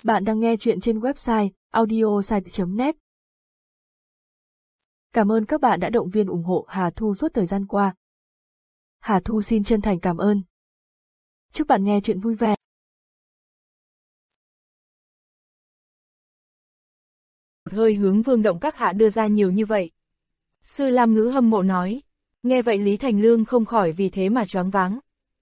Bạn đang nghe chuyện trên website audiosite.net. Cảm ơn các bạn đã động viên ủng hộ Hà Thu suốt thời gian qua. Hà Thu xin chân thành cảm ơn. Chúc bạn nghe chuyện vui vẻ. Một hơi hướng Vương Động các hạ đưa ra nhiều như vậy. Sư Lam Ngữ hâm mộ nói. Nghe vậy Lý Thành Lương không khỏi vì thế mà choáng váng.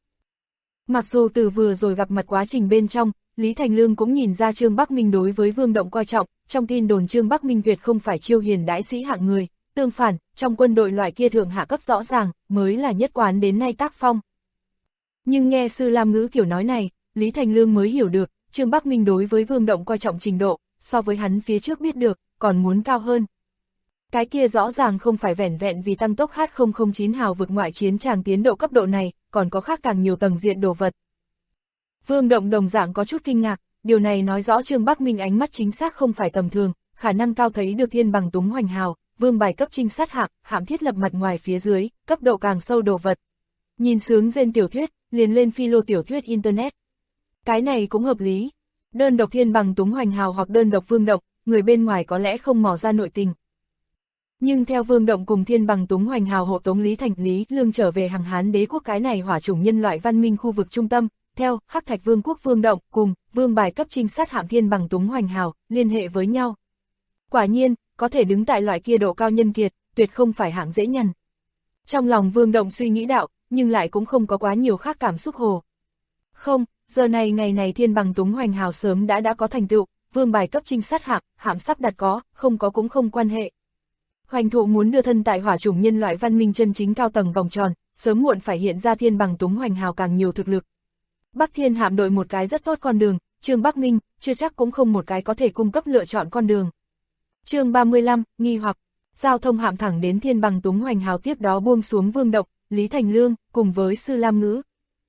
Mặc dù từ vừa rồi gặp mặt quá trình bên trong, Lý Thành Lương cũng nhìn ra Trương Bắc Minh đối với Vương Động coi trọng, trong tin đồn Trương Bắc Minh tuyệt không phải chiêu hiền đãi sĩ hạng người, tương phản, trong quân đội loại kia thượng hạ cấp rõ ràng, mới là nhất quán đến nay tác phong. Nhưng nghe Sư Lam Ngữ kiểu nói này, Lý Thành Lương mới hiểu được, Trương Bắc Minh đối với Vương Động coi trọng trình độ, so với hắn phía trước biết được, còn muốn cao hơn. Cái kia rõ ràng không phải vẻn vẹn vì tăng tốc H009 hào vực ngoại chiến tràng tiến độ cấp độ này, còn có khác càng nhiều tầng diện đồ vật. Vương Động đồng dạng có chút kinh ngạc, điều này nói rõ Trương Bắc Minh ánh mắt chính xác không phải tầm thường, khả năng cao thấy được thiên bằng túng hoành hào, vương bài cấp trinh sát hạm thiết lập mặt ngoài phía dưới, cấp độ càng sâu đồ vật. Nhìn sướng trên tiểu thuyết, liền lên philo tiểu thuyết internet. Cái này cũng hợp lý. Đơn độc thiên bằng túng hoành hào hoặc đơn độc Vương Động, người bên ngoài có lẽ không mò ra nội tình. Nhưng theo Vương Động cùng thiên bằng túng hoành hào hộ tống Lý Thành Lý Lương trở về Hằng Hán Đế quốc cái này hỏa chủng nhân loại văn minh khu vực trung tâm, theo Hắc Thạch Vương quốc Vương Động cùng vương bài cấp trinh sát hạm thiên bằng túng hoành hào liên hệ với nhau. Quả nhiên, có thể đứng tại loại kia độ cao nhân kiệt, tuyệt không phải hạng dễ nhằn. Trong lòng Vương Động suy nghĩ đạo, nhưng lại cũng không có quá nhiều khác cảm xúc hồ. Không, giờ này ngày này thiên bằng túng hoành hào sớm đã có thành tựu, vương bài cấp trinh sát hạm sắp đặt có, không có cũng không quan hệ. Hoành thụ muốn đưa thân tại hỏa chủng nhân loại văn minh chân chính cao tầng vòng tròn, sớm muộn phải hiện ra thiên bằng túng hoành hào càng nhiều thực lực. Bắc Thiên hạm đội một cái rất tốt con đường, Trương Bắc Minh, chưa chắc cũng không một cái có thể cung cấp lựa chọn con đường. Chương 35, nghi hoặc, giao thông hạm thẳng đến thiên bằng túng hoành hào tiếp đó buông xuống Vương Động, Lý Thành Lương, cùng với Sư Lam Ngữ.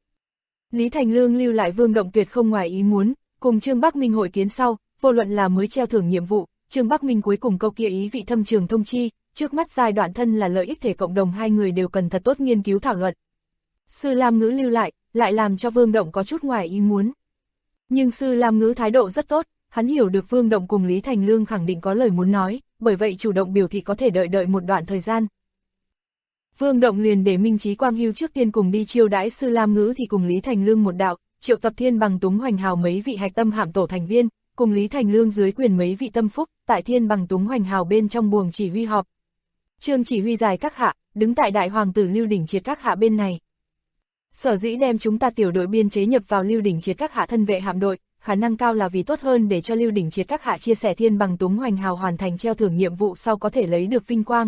Lý Thành Lương lưu lại Vương Động tuyệt không ngoài ý muốn, cùng Trương Bắc Minh hội kiến sau, vô luận là mới treo thưởng nhiệm vụ, Trương Bắc Minh cuối cùng câu kia ý vị thâm trường thông chi, trước mắt giai đoạn thân là lợi ích thể cộng đồng hai người đều cần thật tốt nghiên cứu thảo luận. Sư Lam Ngữ lưu lại làm cho Vương Động có chút ngoài ý muốn. Nhưng Sư Lam Ngữ thái độ rất tốt, hắn hiểu được Vương Động cùng Lý Thành Lương khẳng định có lời muốn nói, bởi vậy chủ động biểu thị có thể đợi một đoạn thời gian. Vương Động liền để Minh Chí Quang Hưu trước tiên cùng đi chiêu đãi Sư Lam Ngữ thì cùng Lý Thành Lương một đạo, triệu tập thiên bằng túng hoành hào mấy vị hạch tâm hạm tổ thành viên, cùng Lý Thành Lương dưới quyền mấy vị tâm phúc, tại thiên bằng túng hoành hào bên trong buồng chỉ huy họp. Trương chỉ huy dài các hạ, đứng tại đại hoàng tử Lưu Đỉnh Triệt các hạ bên này. Sở dĩ đem chúng ta tiểu đội biên chế nhập vào Lưu Đỉnh Triệt các hạ thân vệ hạm đội, khả năng cao là vì tốt hơn để cho Lưu Đỉnh Triệt các hạ chia sẻ thiên bằng túng hoành hào hoàn thành treo thưởng nhiệm vụ sau có thể lấy được vinh quang.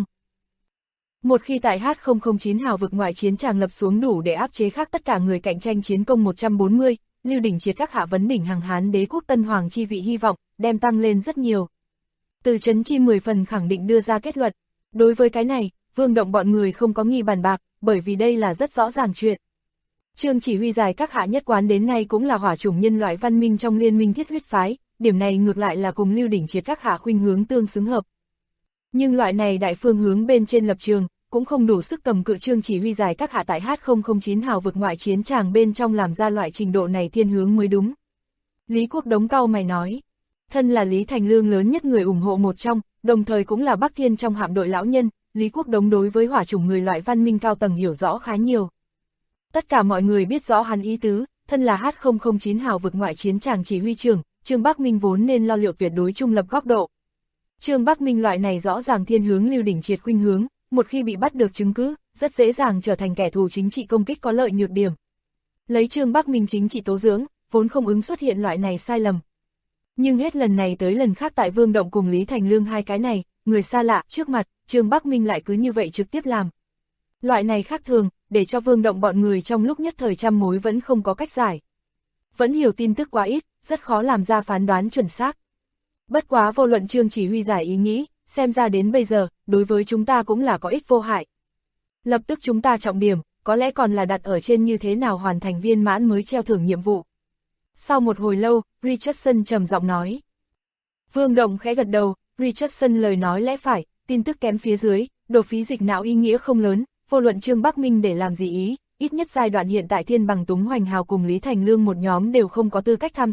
Một khi tại H009 hào vực ngoại chiến tràng lập xuống đủ để áp chế khác tất cả người cạnh tranh chiến công 140, Lưu Đỉnh Triệt các hạ vấn đỉnh Hằng Hán Đế quốc tân hoàng chi vị hy vọng, đem tăng lên rất nhiều. Từ Trấn Chi 10 phần khẳng định đưa ra kết luận. Đối với cái này, Vương Động bọn người không có nghi bàn bạc, bởi vì đây là rất rõ ràng chuyện. Trương chỉ huy dài các hạ nhất quán đến nay cũng là hỏa chủng nhân loại văn minh trong liên minh thiết huyết phái, điểm này ngược lại là cùng Lưu Đỉnh Triệt các hạ khuynh hướng tương xứng hợp. Nhưng loại này đại phương hướng bên trên lập trường, cũng không đủ sức cầm cự Trương chỉ huy dài các hạ tại H009 hào vực ngoại chiến tràng bên trong làm ra loại trình độ này thiên hướng mới đúng. Lý Quốc Đống cau mày nói, thân là Lý Thành Lương lớn nhất người ủng hộ một trong, đồng thời cũng là Bắc Thiên trong hạm đội lão nhân, Lý Quốc Đống đối với hỏa chủng người loại văn minh cao tầng hiểu rõ khá nhiều. Tất cả mọi người biết rõ hắn ý tứ, thân là H009 hào vực ngoại chiến tràng chỉ huy trưởng, Trương Bắc Minh vốn nên lo liệu tuyệt đối trung lập góc độ. Trương Bắc Minh loại này rõ ràng thiên hướng Lưu Đỉnh Triệt khuynh hướng, một khi bị bắt được chứng cứ, rất dễ dàng trở thành kẻ thù chính trị công kích có lợi nhược điểm. Lấy Trương Bắc Minh chính trị tố dưỡng, vốn không ứng xuất hiện loại này sai lầm. Nhưng hết lần này tới lần khác tại Vương Động cùng Lý Thành Lương hai cái này, người xa lạ trước mặt, Trương Bắc Minh lại cứ như vậy trực tiếp làm. Loại này khác thường, để cho Vương Động bọn người trong lúc nhất thời trăm mối vẫn không có cách giải. Vẫn hiểu tin tức quá ít, rất khó làm ra phán đoán chuẩn xác. Bất quá vô luận Trương chỉ huy giải ý nghĩ, xem ra đến bây giờ, đối với chúng ta cũng là có ích vô hại. Lập tức chúng ta trọng điểm, có lẽ còn là đặt ở trên như thế nào hoàn thành viên mãn mới treo thưởng nhiệm vụ. Sau một hồi lâu, Richardson trầm giọng nói. Vương Động khẽ gật đầu, Richardson lời nói lẽ phải, tin tức kém phía dưới, đồ phí dịch não ý nghĩa không lớn, vô luận Trương Bắc Minh để làm gì ý, ít nhất giai đoạn hiện tại thiên bằng túng hoành hào cùng Lý Thành Lương một nhóm đều không có tư cách tham dự,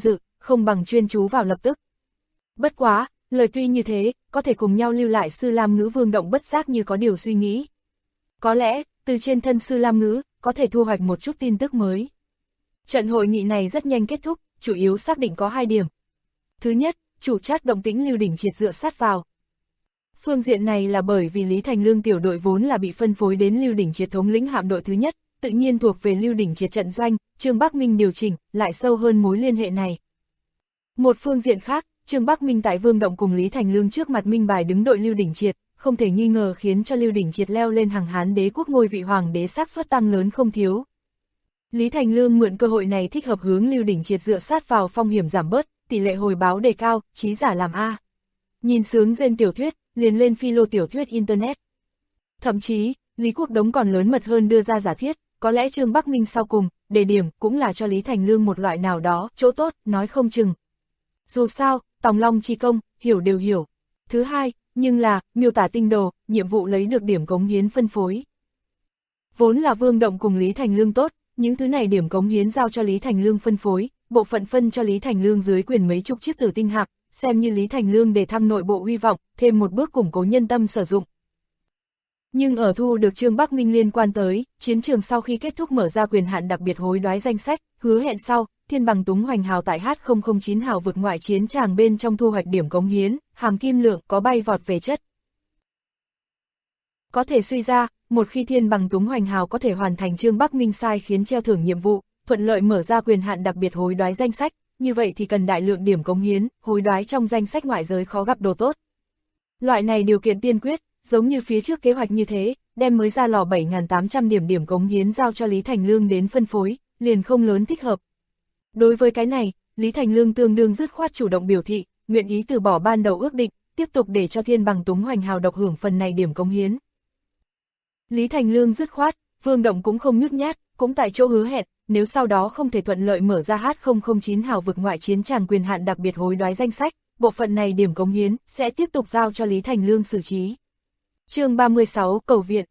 không bằng chuyên chú vào lập tức. Bất quá, lời tuy như thế, có thể cùng nhau lưu lại Sư Lam Ngữ Vương Động bất giác như có điều suy nghĩ. Có lẽ, từ trên thân Sư Lam Ngữ, có thể thu hoạch một chút tin tức mới. Trận hội nghị này rất nhanh kết thúc, chủ yếu xác định có 2 điểm. Thứ nhất, chủ trát động tĩnh Lưu Đỉnh Triệt dựa sát vào. Phương diện này là bởi vì Lý Thành Lương tiểu đội vốn là bị phân phối đến Lưu Đỉnh Triệt thống lĩnh hạm đội thứ nhất, tự nhiên thuộc về Lưu Đỉnh Triệt trận doanh, Trương Bắc Minh điều chỉnh, lại sâu hơn mối liên hệ này. Một phương diện khác, Trương Bắc Minh tại Vương Động cùng Lý Thành Lương trước mặt minh bài đứng đội Lưu Đỉnh Triệt, không thể nghi ngờ khiến cho Lưu Đỉnh Triệt leo lên hàng Hán đế quốc ngôi vị hoàng đế xác suất tăng lớn không thiếu. Lý Thành Lương mượn cơ hội này thích hợp hướng Lưu Đỉnh Triệt dựa sát vào, phong hiểm giảm bớt, tỷ lệ hồi báo đề cao, trí giả làm A. Nhìn sướng gen tiểu thuyết, liền lên phi lô tiểu thuyết Internet. Thậm chí, Lý Quốc Đống còn lớn mật hơn đưa ra giả thiết, có lẽ Trương Bắc Minh sau cùng, đề điểm cũng là cho Lý Thành Lương một loại nào đó, chỗ tốt, nói không chừng. Dù sao, tòng long chi công, hiểu đều hiểu. Thứ hai, nhưng là, miêu tả tinh đồ, nhiệm vụ lấy được điểm cống hiến phân phối. Vốn là Vương Động cùng Lý Thành Lương tốt, những thứ này điểm cống hiến giao cho Lý Thành Lương phân phối, bộ phận phân cho Lý Thành Lương dưới quyền mấy chục chiếc tử tinh hạm, xem như Lý Thành Lương để thăng nội bộ hy vọng, thêm một bước củng cố nhân tâm sử dụng. Nhưng ở thu được Trương Bắc Minh liên quan tới, chiến trường sau khi kết thúc mở ra quyền hạn đặc biệt hối đoái danh sách, hứa hẹn sau, Thiên Bằng Túng Hoành Hào tại H009 hào vực ngoại chiến tràng bên trong thu hoạch điểm cống hiến, hàm kim lượng có bay vọt về chất. Có thể suy ra, một khi Thiên Bằng Túng Hoành Hào có thể hoàn thành Trương Bắc Minh sai khiến treo thưởng nhiệm vụ, thuận lợi mở ra quyền hạn đặc biệt hối đoái danh sách, như vậy thì cần đại lượng điểm cống hiến, hối đoái trong danh sách ngoại giới khó gặp đồ tốt. Loại này điều kiện tiên quyết, giống như phía trước kế hoạch như thế, đem mới ra lò 7.800 điểm cống hiến giao cho Lý Thành Lương đến phân phối, liền không lớn thích hợp. Đối với cái này, Lý Thành Lương tương đương dứt khoát chủ động biểu thị, nguyện ý từ bỏ ban đầu ước định, tiếp tục để cho Thiên Bằng Túng Hoành Hào độc hưởng phần này điểm cống hiến. Lý Thành Lương dứt khoát, Vương Động cũng không nhút nhát, cũng tại chỗ hứa hẹn, nếu sau đó không thể thuận lợi mở ra H009 hào vực ngoại chiến tràng quyền hạn đặc biệt hối đoái danh sách, bộ phận này điểm cống hiến sẽ tiếp tục giao cho Lý Thành Lương xử trí. Chương 36 cầu viện.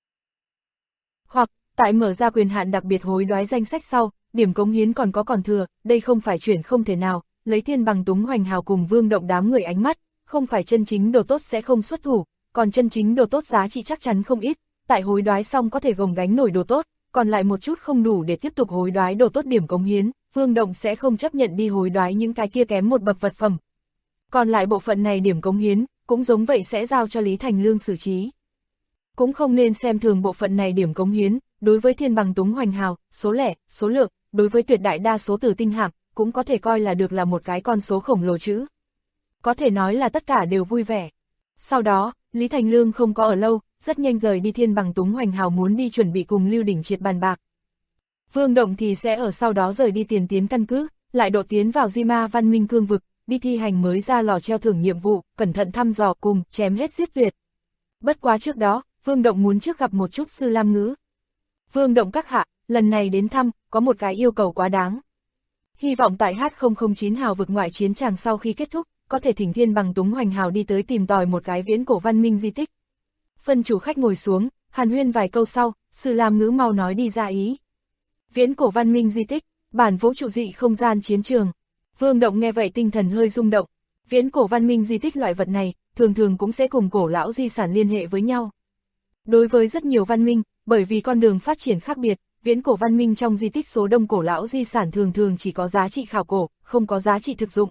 Hoặc, tại mở ra quyền hạn đặc biệt hối đoái danh sách sau, điểm cống hiến còn thừa, đây không phải chuyển không thể nào, lấy Thiên Bằng Túng Hoành Hào cùng Vương Động đám người ánh mắt, không phải chân chính đồ tốt sẽ không xuất thủ, còn chân chính đồ tốt giá trị chắc chắn không ít, tại hối đoái xong có thể gồng gánh nổi đồ tốt, còn lại một chút không đủ để tiếp tục hối đoái đồ tốt điểm cống hiến, Vương Động sẽ không chấp nhận đi hối đoái những cái kia kém một bậc vật phẩm. Còn lại bộ phận này điểm cống hiến, cũng giống vậy sẽ giao cho Lý Thành Lương xử trí. Cũng không nên xem thường bộ phận này điểm cống hiến, đối với Thiên Bằng Túng Hoành Hào, số lẻ, số lượng, đối với tuyệt đại đa số tử tinh hạm, cũng có thể coi là được là một cái con số khổng lồ chữ. Có thể nói là tất cả đều vui vẻ. Sau đó, Lý Thành Lương không có ở lâu, rất nhanh rời đi Thiên Bằng Túng Hoành Hào muốn đi chuẩn bị cùng Lưu Đỉnh Triệt bàn bạc. Vương Động thì sẽ ở sau đó rời đi tiền tiến căn cứ, lại độ tiến vào Di Ma Văn Minh cương vực, đi thi hành mới ra lò treo thưởng nhiệm vụ, cẩn thận thăm dò cùng chém hết giết tuyệt. Bất quá trước đó, Vương Động muốn trước gặp một chút Sư Lam Ngữ. Vương Động các hạ, lần này đến thăm, có một cái yêu cầu quá đáng. Hy vọng tại H009 hào vực ngoại chiến tràng sau khi kết thúc, có thể thỉnh Thiên Bằng Túng Hoành Hào đi tới tìm tòi một cái viễn cổ văn minh di tích. Phân chủ khách ngồi xuống, hàn huyên vài câu sau, Sư Lam Ngữ mau nói đi ra ý. Viễn cổ văn minh di tích, bản vũ trụ dị không gian chiến trường. Vương Động nghe vậy tinh thần hơi rung động. Viễn cổ văn minh di tích loại vật này, thường thường cũng sẽ cùng cổ lão di sản liên hệ với nhau. Đối với rất nhiều văn minh, bởi vì con đường phát triển khác biệt, viễn cổ văn minh trong di tích số đông cổ lão di sản thường thường chỉ có giá trị khảo cổ, không có giá trị thực dụng.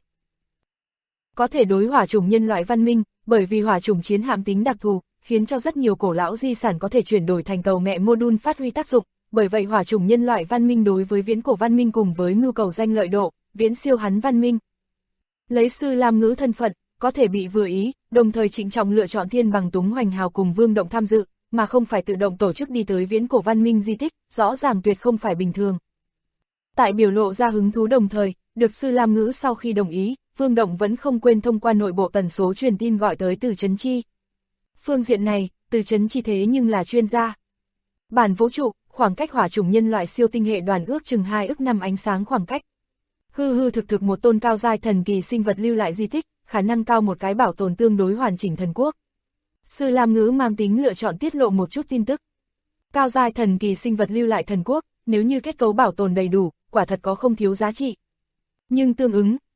Có thể đối hỏa chủng nhân loại văn minh, bởi vì hỏa chủng chiến hạm tính đặc thù, khiến cho rất nhiều cổ lão di sản có thể chuyển đổi thành tàu mẹ module phát huy tác dụng, bởi vậy hỏa chủng nhân loại văn minh đối với viễn cổ văn minh cùng với mưu cầu danh lợi độ, viễn siêu hắn văn minh. Lấy Sư Lam Ngữ thân phận, có thể bị vừa ý, đồng thời trịnh trọng lựa chọn Thiên Bằng Túng Hoành Hào cùng Vương Động tham dự, mà không phải tự động tổ chức đi tới viễn cổ văn minh di tích, rõ ràng tuyệt không phải bình thường. Tại biểu lộ ra hứng thú đồng thời, được Sư Lam Ngữ sau khi đồng ý, Vương Động vẫn không quên thông qua nội bộ tần số truyền tin gọi tới Từ Chấn Chi. Phương diện này, Từ Chấn Chi thế nhưng là chuyên gia. Bản vũ trụ, khoảng cách hỏa chủng nhân loại siêu tinh hệ đoàn ước chừng 2 ức năm ánh sáng khoảng cách. Hư thực một tôn cao giai thần kỳ sinh vật lưu lại di tích, khả năng cao một cái bảo tồn tương đối hoàn chỉnh thần quốc. Sư Lam Ngữ mang tính lựa chọn tiết lộ một chút tin tức. Cao giai thần kỳ sinh vật lưu lại thần quốc, nếu như kết cấu bảo tồn đầy đủ, quả thật có không thiếu giá trị. Nhưng tương ứng,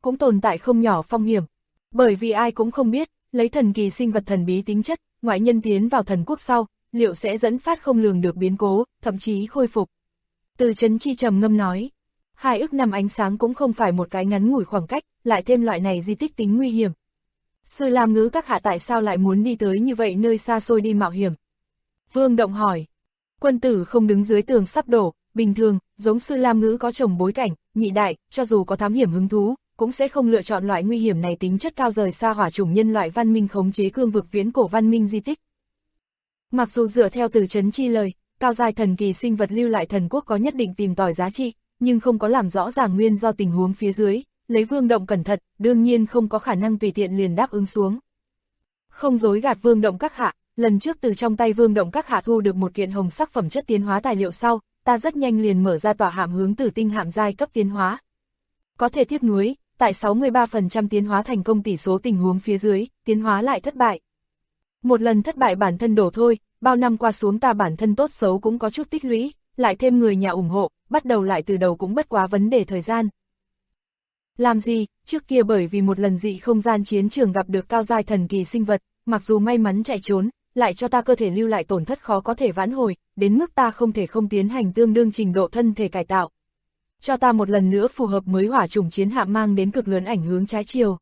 cũng tồn tại không nhỏ phong hiểm. Bởi vì ai cũng không biết, lấy thần kỳ sinh vật thần bí tính chất, ngoại nhân tiến vào thần quốc sau, liệu sẽ dẫn phát không lường được biến cố, thậm chí khôi phục. Từ Chấn Chi trầm ngâm nói, 2 ức năm ánh sáng cũng không phải một cái ngắn ngủi khoảng cách, lại thêm loại này di tích tính nguy hiểm. Sư Lam Ngữ các hạ tại sao lại muốn đi tới như vậy nơi xa xôi đi mạo hiểm? Vương Động hỏi, quân tử không đứng dưới tường sắp đổ, bình thường, giống Sư Lam Ngữ có chồng bối cảnh, nhị đại, cho dù có thám hiểm hứng thú, cũng sẽ không lựa chọn loại nguy hiểm này tính chất cao rời xa hỏa chủng nhân loại văn minh khống chế cương vực viễn cổ văn minh di tích. Mặc dù dựa theo Từ Chấn Chi lời, cao giai thần kỳ sinh vật lưu lại thần quốc có nhất định tìm tòi giá trị, nhưng không có làm rõ ràng nguyên do tình huống phía dưới, lấy Vương Động cẩn thận, đương nhiên không có khả năng tùy tiện liền đáp ứng xuống. Không dối gạt Vương Động các hạ, lần trước từ trong tay Vương Động các hạ thu được một kiện hồng sắc phẩm chất tiến hóa tài liệu sau, ta rất nhanh liền mở ra tỏa hạm hướng Tử Tinh hạm giai cấp tiến hóa. Có thể tiếc nuối, tại 63% tiến hóa thành công tỷ số tình huống phía dưới, tiến hóa lại thất bại. Một lần thất bại bản thân đổ thôi, bao năm qua xuống ta bản thân tốt xấu cũng có chút tích lũy, lại thêm người nhà ủng hộ, bắt đầu lại từ đầu cũng bất quá vấn đề thời gian. Làm gì, trước kia bởi vì một lần dị không gian chiến trường gặp được cao giai thần kỳ sinh vật, mặc dù may mắn chạy trốn, lại cho ta cơ thể lưu lại tổn thất khó có thể vãn hồi, đến mức ta không thể không tiến hành tương đương trình độ thân thể cải tạo. Cho ta một lần nữa phù hợp mới hỏa chủng chiến hạm mang đến cực lớn ảnh hướng trái chiều.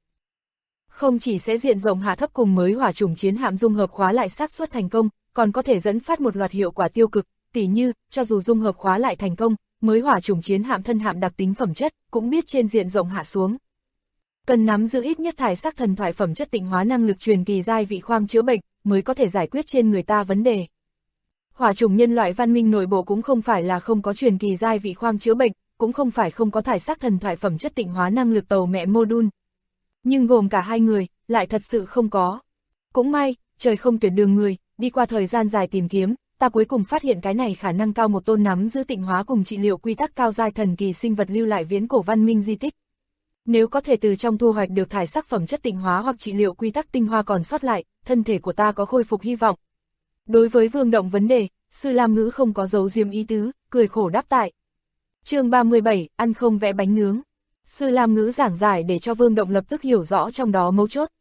Không chỉ sẽ diện rộng hạ thấp cùng mới hỏa chủng chiến hạm dung hợp khóa lại xác suất thành công, còn có thể dẫn phát một loạt hiệu quả tiêu cực, tỉ như, cho dù dung hợp khóa lại thành công, mới hỏa chủng chiến hạm thân hạm đặc tính phẩm chất, cũng biết trên diện rộng hạ xuống. Cần nắm giữ ít nhất thải sắc thần thoại phẩm chất tịnh hóa năng lực truyền kỳ giai vị khoang chữa bệnh, mới có thể giải quyết trên người ta vấn đề. Hỏa chủng nhân loại văn minh nội bộ cũng không phải là không có truyền kỳ giai vị khoang chữa bệnh, cũng không phải không có thải sắc thần thoại phẩm chất tịnh hóa năng lực tàu mẹ module. Nhưng gồm cả hai người, lại thật sự không có. Cũng may, trời không tuyệt đường người, đi qua thời gian dài tìm kiếm, ta cuối cùng phát hiện cái này khả năng cao một tôn nắm giữ tịnh hóa cùng trị liệu quy tắc cao giai thần kỳ sinh vật lưu lại viễn cổ văn minh di tích. Nếu có thể từ trong thu hoạch được thải sắc phẩm chất tịnh hóa hoặc trị liệu quy tắc tinh hoa còn sót lại, thân thể của ta có khôi phục hy vọng. Đối với Vương Động vấn đề, Sư Lam Ngữ không có giấu diếm ý tứ, cười khổ đáp tại. Chương 37, ăn không vẽ bánh nướng. Sư Lam Ngữ giảng giải để cho Vương Động lập tức hiểu rõ trong đó mấu chốt.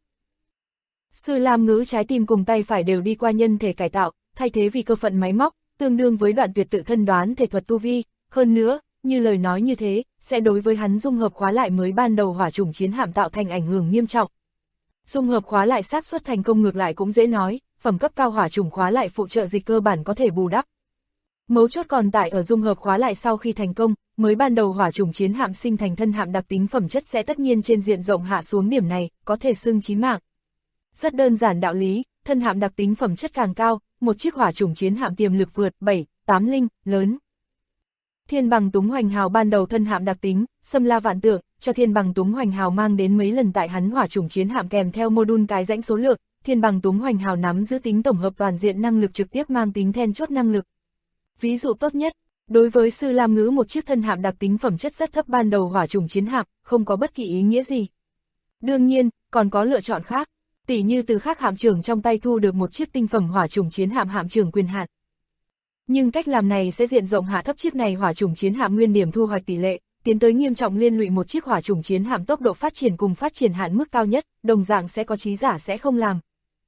Sư Lam Ngữ trái tim cùng tay phải đều đi qua nhân thể cải tạo, thay thế vì cơ phận máy móc, tương đương với đoạn tuyệt tự thân đoán thể thuật tu vi, hơn nữa, như lời nói như thế, sẽ đối với hắn dung hợp khóa lại mới ban đầu hỏa chủng chiến hạm tạo thành ảnh hưởng nghiêm trọng. Dung hợp khóa lại xác suất thành công ngược lại cũng dễ nói, phẩm cấp cao hỏa chủng khóa lại phụ trợ dịch cơ bản có thể bù đắp. Mấu chốt còn tại ở dung hợp khóa lại sau khi thành công, mới ban đầu hỏa chủng chiến hạm sinh thành thân hạm đặc tính phẩm chất sẽ tất nhiên trên diện rộng hạ xuống điểm này, có thể xưng chí mạng. Rất đơn giản đạo lý, thân hạm đặc tính phẩm chất càng cao, một chiếc hỏa chủng chiến hạm tiềm lực vượt 7, 8 linh, lớn. Thiên Bằng Túng Hoành Hào ban đầu thân hạm đặc tính, xâm la vạn tượng, cho Thiên Bằng Túng Hoành Hào mang đến mấy lần tại hắn hỏa chủng chiến hạm kèm theo module cái rãnh số lượng, Thiên Bằng Túng Hoành Hào nắm giữ tính tổng hợp toàn diện năng lực trực tiếp mang tính then chốt năng lực. Ví dụ tốt nhất, đối với Sư Lam Ngữ một chiếc thân hạm đặc tính phẩm chất rất thấp ban đầu hỏa chủng chiến hạm, không có bất kỳ ý nghĩa gì. Đương nhiên, còn có lựa chọn khác, tỉ như từ khác hạm trưởng trong tay thu được một chiếc tinh phẩm hỏa chủng chiến hạm hạm trưởng quyền hạn. Nhưng cách làm này sẽ diện rộng hạ thấp chiếc này hỏa chủng chiến hạm nguyên điểm thu hoạch tỷ lệ, tiến tới nghiêm trọng liên lụy một chiếc hỏa chủng chiến hạm tốc độ phát triển cùng phát triển hạn mức cao nhất, đồng dạng sẽ có trí giả sẽ không làm.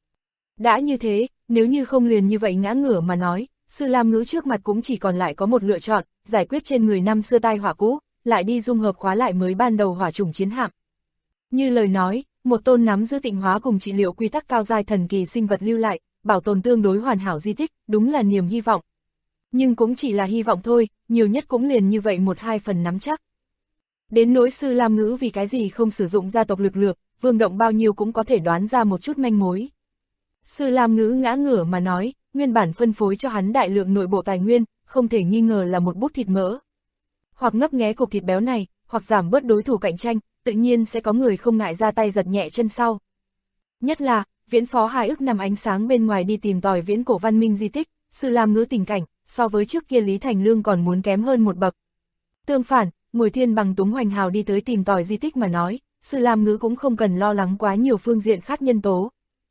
Đã như thế, nếu như không liền như vậy ngã ngửa mà nói, Sư Lam Ngữ trước mặt cũng chỉ còn lại có một lựa chọn, giải quyết trên người năm xưa tai họa cũ, lại đi dung hợp khóa lại mới ban đầu hỏa chủng chiến hạm. Như lời nói, một tôn nắm giữ tịnh hóa cùng trị liệu quy tắc cao giai thần kỳ sinh vật lưu lại, bảo tồn tương đối hoàn hảo di tích, đúng là niềm hy vọng. Nhưng cũng chỉ là hy vọng thôi, nhiều nhất cũng liền như vậy 1-2 phần nắm chắc. Đến nỗi Sư Lam Ngữ vì cái gì không sử dụng gia tộc lực lượng, Vương Động bao nhiêu cũng có thể đoán ra một chút manh mối. Sư Lam Ngữ ngã ngửa mà nói, nguyên bản phân phối cho hắn đại lượng nội bộ tài nguyên, không thể nghi ngờ là một bút thịt mỡ. Hoặc ngấp nghé cục thịt béo này, hoặc giảm bớt đối thủ cạnh tranh, tự nhiên sẽ có người không ngại ra tay giật nhẹ chân sau. Nhất là, viễn phó 2 ức năm ánh sáng bên ngoài đi tìm tòi viễn cổ văn minh di tích, Sư Lam Ngữ tình cảnh, so với trước kia Lý Thành Lương còn muốn kém hơn một bậc. Tương phản, ngồi Thiên Bằng Túng Hoành Hào đi tới tìm tòi di tích mà nói, Sư Lam Ngữ cũng không cần lo lắng quá nhiều phương diện khác nhân tố.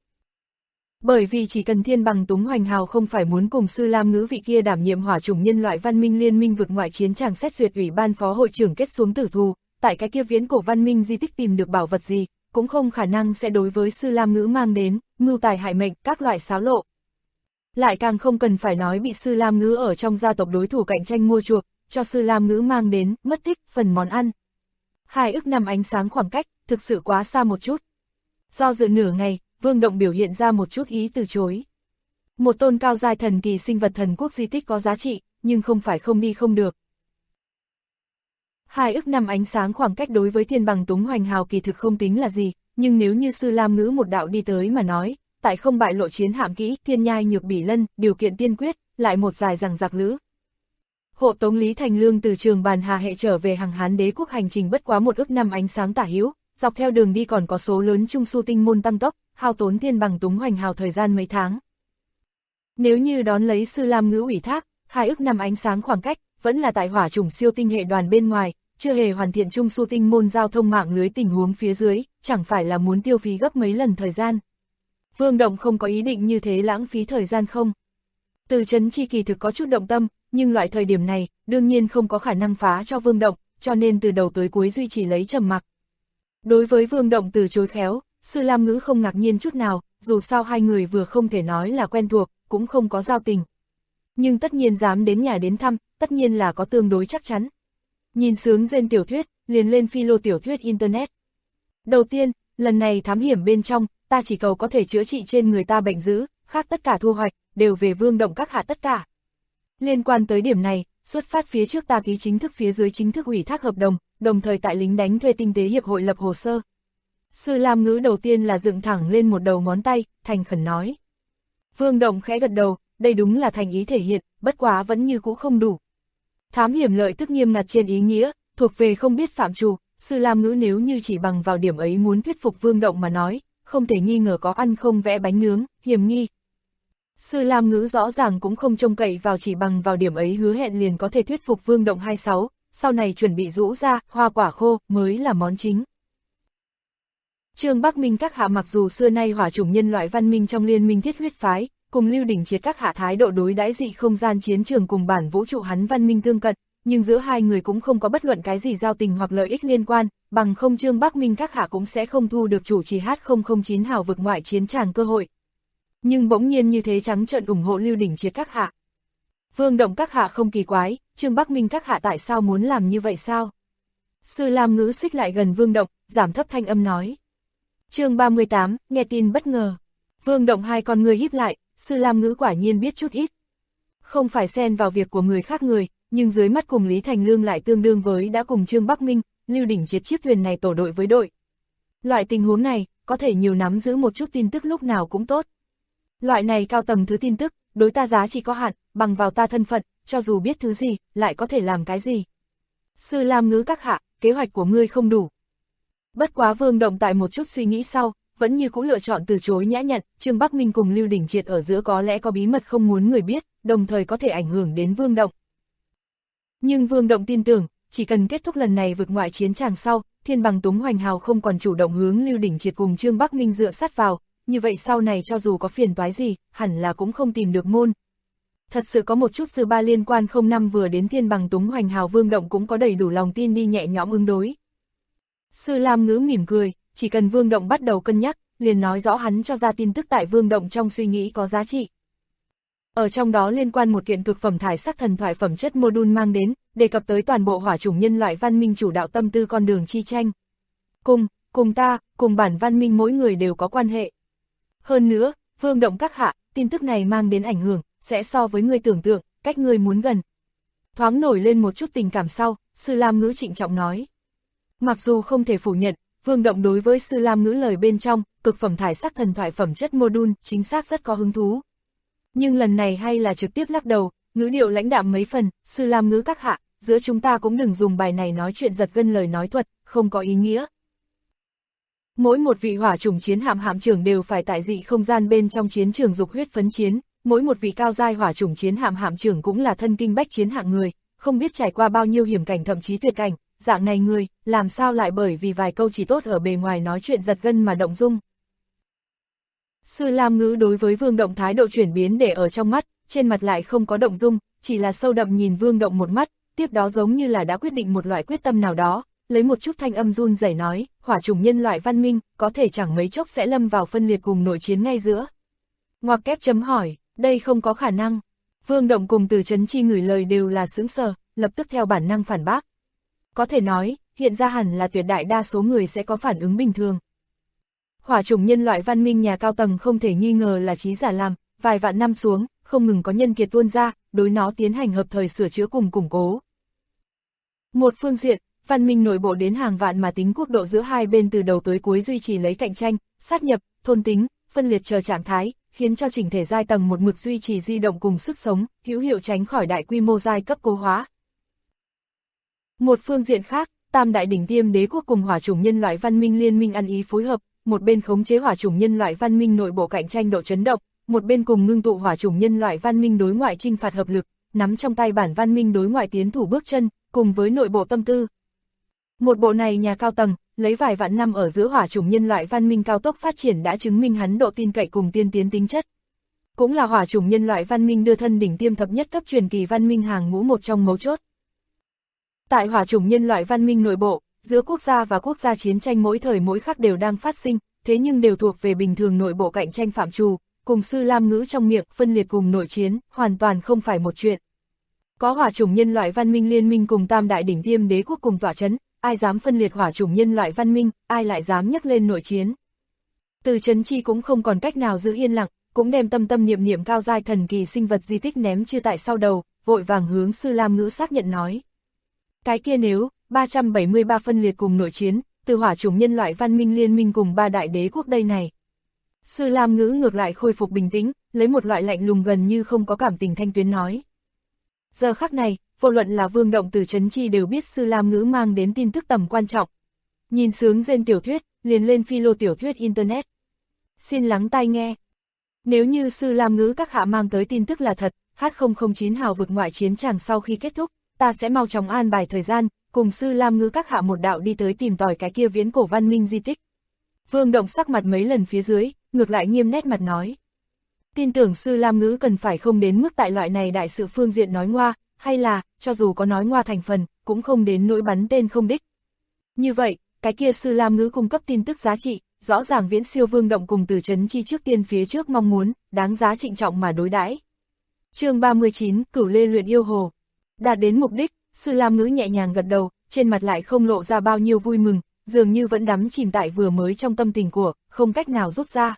Bởi vì chỉ cần Thiên Bằng Túng Hoành Hào không phải muốn cùng Sư Lam Ngữ vị kia đảm nhiệm hỏa chủng nhân loại văn minh liên minh vực ngoại chiến tràng xét duyệt ủy ban phó hội trưởng kết xuống tử thù, tại cái kia viễn cổ văn minh di tích tìm được bảo vật gì, cũng không khả năng sẽ đối với Sư Lam Ngữ mang đến, mưu tài hại mệnh, các loại xáo lộ. Lại càng không cần phải nói bị Sư Lam Ngữ ở trong gia tộc đối thủ cạnh tranh mua chuộc, cho Sư Lam Ngữ mang đến, mất tích, phần món ăn. 2 ức năm ánh sáng khoảng cách, thực sự quá xa một chút. Do dự nửa ngày, Vương Động biểu hiện ra một chút ý từ chối. Một tôn cao giai thần kỳ sinh vật thần quốc di tích có giá trị, nhưng không phải không đi không được. 2 ức năm ánh sáng khoảng cách đối với Thiên Bằng Túng Hoành Hào kỳ thực không tính là gì, nhưng nếu như Sư Lam Ngữ một đạo đi tới mà nói, tại không bại lộ chiến hạm kỹ, thiên nhai nhược bỉ lân, điều kiện tiên quyết, lại một dài dằng dặc lữ. Hộ tống Lý Thành Lương từ Trường Bàn Hà hệ trở về Hằng Hán Đế quốc hành trình bất quá 1 ức năm ánh sáng tả hữu, dọc theo đường đi còn có số lớn trung su tinh môn tăng tốc, hao tốn Thiên Bằng Túng Hoành Hào thời gian mấy tháng. Nếu như đón lấy Sư Lam Ngữ ủy thác, 2 ức năm ánh sáng khoảng cách, vẫn là tại hỏa chủng siêu tinh hệ đoàn bên ngoài, chưa hề hoàn thiện trung su tinh môn giao thông mạng lưới tình huống phía dưới, chẳng phải là muốn tiêu phí gấp mấy lần thời gian. Vương Động không có ý định như thế lãng phí thời gian không. Từ Trấn Chi kỳ thực có chút động tâm, nhưng loại thời điểm này, đương nhiên không có khả năng phá cho Vương Động, cho nên từ đầu tới cuối duy trì lấy trầm mặc. Đối với Vương Động từ chối khéo, Sư Lam Ngữ không ngạc nhiên chút nào, dù sao hai người vừa không thể nói là quen thuộc, cũng không có giao tình. Nhưng tất nhiên dám đến nhà đến thăm, tất nhiên là có tương đối chắc chắn. Nhìn sướng rên tiểu thuyết, liền lên philo tiểu thuyết Internet. Đầu tiên, lần này thám hiểm bên trong, ta chỉ cầu có thể chữa trị trên người ta bệnh dữ, khác tất cả thu hoạch, đều về Vương Động các hạ tất cả. Liên quan tới điểm này, xuất phát phía trước ta ký chính thức phía dưới chính thức ủy thác hợp đồng, đồng thời tại lính đánh thuê tinh tế hiệp hội lập hồ sơ. Sư Lam Ngữ đầu tiên là dựng thẳng lên một đầu ngón tay, thành khẩn nói. Vương Động khẽ gật đầu, đây đúng là thành ý thể hiện, bất quá vẫn như cũ không đủ. Thám hiểm lợi tức nghiêm ngặt trên ý nghĩa, thuộc về không biết phạm trù, Sư Lam Ngữ nếu như chỉ bằng vào điểm ấy muốn thuyết phục Vương Động mà nói, không thể nghi ngờ có ăn không vẽ bánh nướng, hiểm nghi. Sư Lam Ngữ rõ ràng cũng không trông cậy vào chỉ bằng vào điểm ấy hứa hẹn liền có thể thuyết phục Vương Động 26, sau này chuẩn bị rũ ra, hoa quả khô, mới là món chính. Trương Bắc Minh các hạ mặc dù xưa nay hỏa chủng nhân loại văn minh trong liên minh thiết huyết phái, cùng Lưu Đỉnh Triệt các hạ thái độ đối đãi dị không gian chiến trường cùng bản vũ trụ hắn văn minh tương cận, nhưng giữa hai người cũng không có bất luận cái gì giao tình hoặc lợi ích liên quan, bằng không Trương Bắc Minh các hạ cũng sẽ không thu được chủ trì H009 hào vực ngoại chiến tràng cơ hội. Nhưng bỗng nhiên như thế trắng trợn ủng hộ Lưu Đỉnh Triệt các hạ. Vương Động các hạ không kỳ quái, Trương Bắc Minh các hạ tại sao muốn làm như vậy sao? Sư Lam Ngữ xích lại gần Vương Động, giảm thấp thanh âm nói. Chương 38, nghe tin bất ngờ. Vương Động hai con người híp lại, Sư Lam Ngữ quả nhiên biết chút ít. Không phải xen vào việc của người khác người, nhưng dưới mắt cùng Lý Thành Lương lại tương đương với đã cùng Trương Bắc Minh, Lưu Đỉnh Triệt chiếc thuyền này tổ đội với đội. Loại tình huống này, có thể nhiều nắm giữ một chút tin tức lúc nào cũng tốt. Loại này cao tầng thứ tin tức, đối ta giá trị có hạn, bằng vào ta thân phận, cho dù biết thứ gì, lại có thể làm cái gì. Sư Lam Ngữ các hạ, kế hoạch của ngươi không đủ. Bất quá Vương Động tại một chút suy nghĩ sau, vẫn như cũng lựa chọn từ chối nhã nhặn, Trương Bắc Minh cùng Lưu Đỉnh Triệt ở giữa có lẽ có bí mật không muốn người biết, đồng thời có thể ảnh hưởng đến Vương Động. Nhưng Vương Động tin tưởng, chỉ cần kết thúc lần này vượt ngoại chiến tràng sau, Thiên Bằng Túng Hoành Hào không còn chủ động hướng Lưu Đỉnh Triệt cùng Trương Bắc Minh dựa sát vào, như vậy sau này cho dù có phiền toái gì, hẳn là cũng không tìm được môn. Thật sự có một chút dư ba liên quan 05 vừa đến Thiên Bằng Túng Hoành Hào, Vương Động cũng có đầy đủ lòng tin đi nhẹ nhõm ứng đối. Sư Lam Ngữ mỉm cười, chỉ cần Vương Động bắt đầu cân nhắc, liền nói rõ hắn cho ra tin tức tại Vương Động trong suy nghĩ có giá trị. Ở trong đó liên quan một kiện cực phẩm thải sắc thần thoại phẩm chất module mang đến, đề cập tới toàn bộ hỏa chủng nhân loại văn minh chủ đạo tâm tư con đường chi tranh. Cùng ta, cùng bản văn minh mỗi người đều có quan hệ. Hơn nữa, Vương Động các hạ, tin tức này mang đến ảnh hưởng, sẽ so với người tưởng tượng, cách người muốn gần. Thoáng nổi lên một chút tình cảm sau, Sư Lam Ngữ trịnh trọng nói. Mặc dù không thể phủ nhận, Vương Động đối với Sư Lam Ngữ lời bên trong, cực phẩm thải sắc thần thoại phẩm chất module, chính xác rất có hứng thú. Nhưng lần này hay là trực tiếp lắc đầu, ngữ điệu lãnh đạm mấy phần, Sư Lam Ngữ các hạ, giữa chúng ta cũng đừng dùng bài này nói chuyện giật gân lời nói thuật, không có ý nghĩa. Mỗi một vị hỏa chủng chiến hạm hạm trưởng đều phải tại dị không gian bên trong chiến trường dục huyết phấn chiến, mỗi một vị cao giai hỏa chủng chiến hạm hạm trưởng cũng là thân kinh bách chiến hạng người, không biết trải qua bao nhiêu hiểm cảnh thậm chí tuyệt cảnh, dạng này người, làm sao lại bởi vì vài câu chỉ tốt ở bề ngoài nói chuyện giật gân mà động dung. Sư Lam Ngữ đối với Vương Động thái độ chuyển biến để ở trong mắt, trên mặt lại không có động dung, chỉ là sâu đậm nhìn Vương Động một mắt, tiếp đó giống như là đã quyết định một loại quyết tâm nào đó, lấy một chút thanh âm run rẩy nói, hỏa chủng nhân loại văn minh, có thể chẳng mấy chốc sẽ lâm vào phân liệt cùng nội chiến ngay giữa. Ngoặc kép chấm hỏi, đây không có khả năng. Vương Động cùng Từ Chấn Chi ngửi lời đều là sững sờ, lập tức theo bản năng phản bác. Có thể nói, hiện ra hẳn là tuyệt đại đa số người sẽ có phản ứng bình thường. Hỏa chủng nhân loại văn minh nhà cao tầng không thể nghi ngờ là trí giả làm, vài vạn năm xuống, không ngừng có nhân kiệt tuôn ra, đối nó tiến hành hợp thời sửa chữa cùng củng cố. Một phương diện, văn minh nội bộ đến hàng vạn mà tính quốc độ giữa hai bên từ đầu tới cuối duy trì lấy cạnh tranh, sát nhập, thôn tính, phân liệt chờ trạng thái, khiến cho chỉnh thể giai tầng một mực duy trì di động cùng sức sống, hữu hiệu tránh khỏi đại quy mô giai cấp cố hóa. Một phương diện khác, tam đại đỉnh tiêm đế quốc cùng hỏa chủng nhân loại văn minh liên minh ăn ý phối hợp, một bên khống chế hỏa chủng nhân loại văn minh nội bộ cạnh tranh độ chấn động, một bên cùng ngưng tụ hỏa chủng nhân loại văn minh đối ngoại chinh phạt hợp lực, nắm trong tay bản văn minh đối ngoại tiến thủ bước chân, cùng với nội bộ tâm tư. Một bộ này nhà cao tầng, lấy vài vạn năm ở giữa hỏa chủng nhân loại văn minh cao tốc phát triển đã chứng minh hắn độ tin cậy cùng tiên tiến tính chất. Cũng là hỏa chủng nhân loại văn minh đưa thân đỉnh tiêm thập nhất cấp truyền kỳ văn minh hàng ngũ một trong mấu chốt. Tại hỏa chủng nhân loại văn minh nội bộ, giữa quốc gia và quốc gia chiến tranh mỗi thời mỗi khắc đều đang phát sinh, thế nhưng đều thuộc về bình thường nội bộ cạnh tranh phạm trù, cùng Sư Lam ngữ trong miệng phân liệt cùng nội chiến, hoàn toàn không phải một chuyện. Có hỏa chủng nhân loại văn minh liên minh cùng tam đại đỉnh tiêm đế quốc cùng tỏa chấn, ai dám phân liệt hỏa chủng nhân loại văn minh, ai lại dám nhắc lên nội chiến. Từ Chấn Chi cũng không còn cách nào giữ yên lặng, cũng đem tâm tâm niệm niệm cao giai thần kỳ sinh vật di tích ném chưa tại sau đầu, vội vàng hướng Sư Lam ngữ xác nhận nói. Cái kia nếu, 373 phân liệt cùng nội chiến, từ hỏa chủng nhân loại văn minh liên minh cùng ba đại đế quốc đây này. Sư Lam ngữ ngược lại khôi phục bình tĩnh, lấy một loại lạnh lùng gần như không có cảm tình thanh tuyến nói. Giờ khắc này, vô luận là Vương Động Từ Chấn Chi đều biết Sư Lam ngữ mang đến tin tức tầm quan trọng. Nhìn sướng rên tiểu thuyết, liền lên philo tiểu thuyết Internet. Xin lắng tai nghe. Nếu như Sư Lam ngữ các hạ mang tới tin tức là thật, H009 hào vực ngoại chiến tràng sau khi kết thúc, ta sẽ mau chóng an bài thời gian, cùng Sư Lam ngữ các hạ một đạo đi tới tìm tòi cái kia viễn cổ văn minh di tích. Vương Động sắc mặt mấy lần phía dưới, ngược lại nghiêm nét mặt nói. Tin tưởng Sư Lam ngữ cần phải không đến mức tại loại này đại sự phương diện nói ngoa, hay là, cho dù có nói ngoa thành phần, cũng không đến nỗi bắn tên không đích. Như vậy, cái kia Sư Lam ngữ cung cấp tin tức giá trị, rõ ràng viễn siêu Vương Động cùng Từ Chấn Chi trước tiên phía trước mong muốn, đáng giá trịnh trọng mà đối đãi. Chương 39, Cửu Lê luyện yêu hồ. Đạt đến mục đích, Sư Lam ngữ nhẹ nhàng gật đầu, trên mặt lại không lộ ra bao nhiêu vui mừng, dường như vẫn đắm chìm tại vừa mới trong tâm tình của, không cách nào rút ra.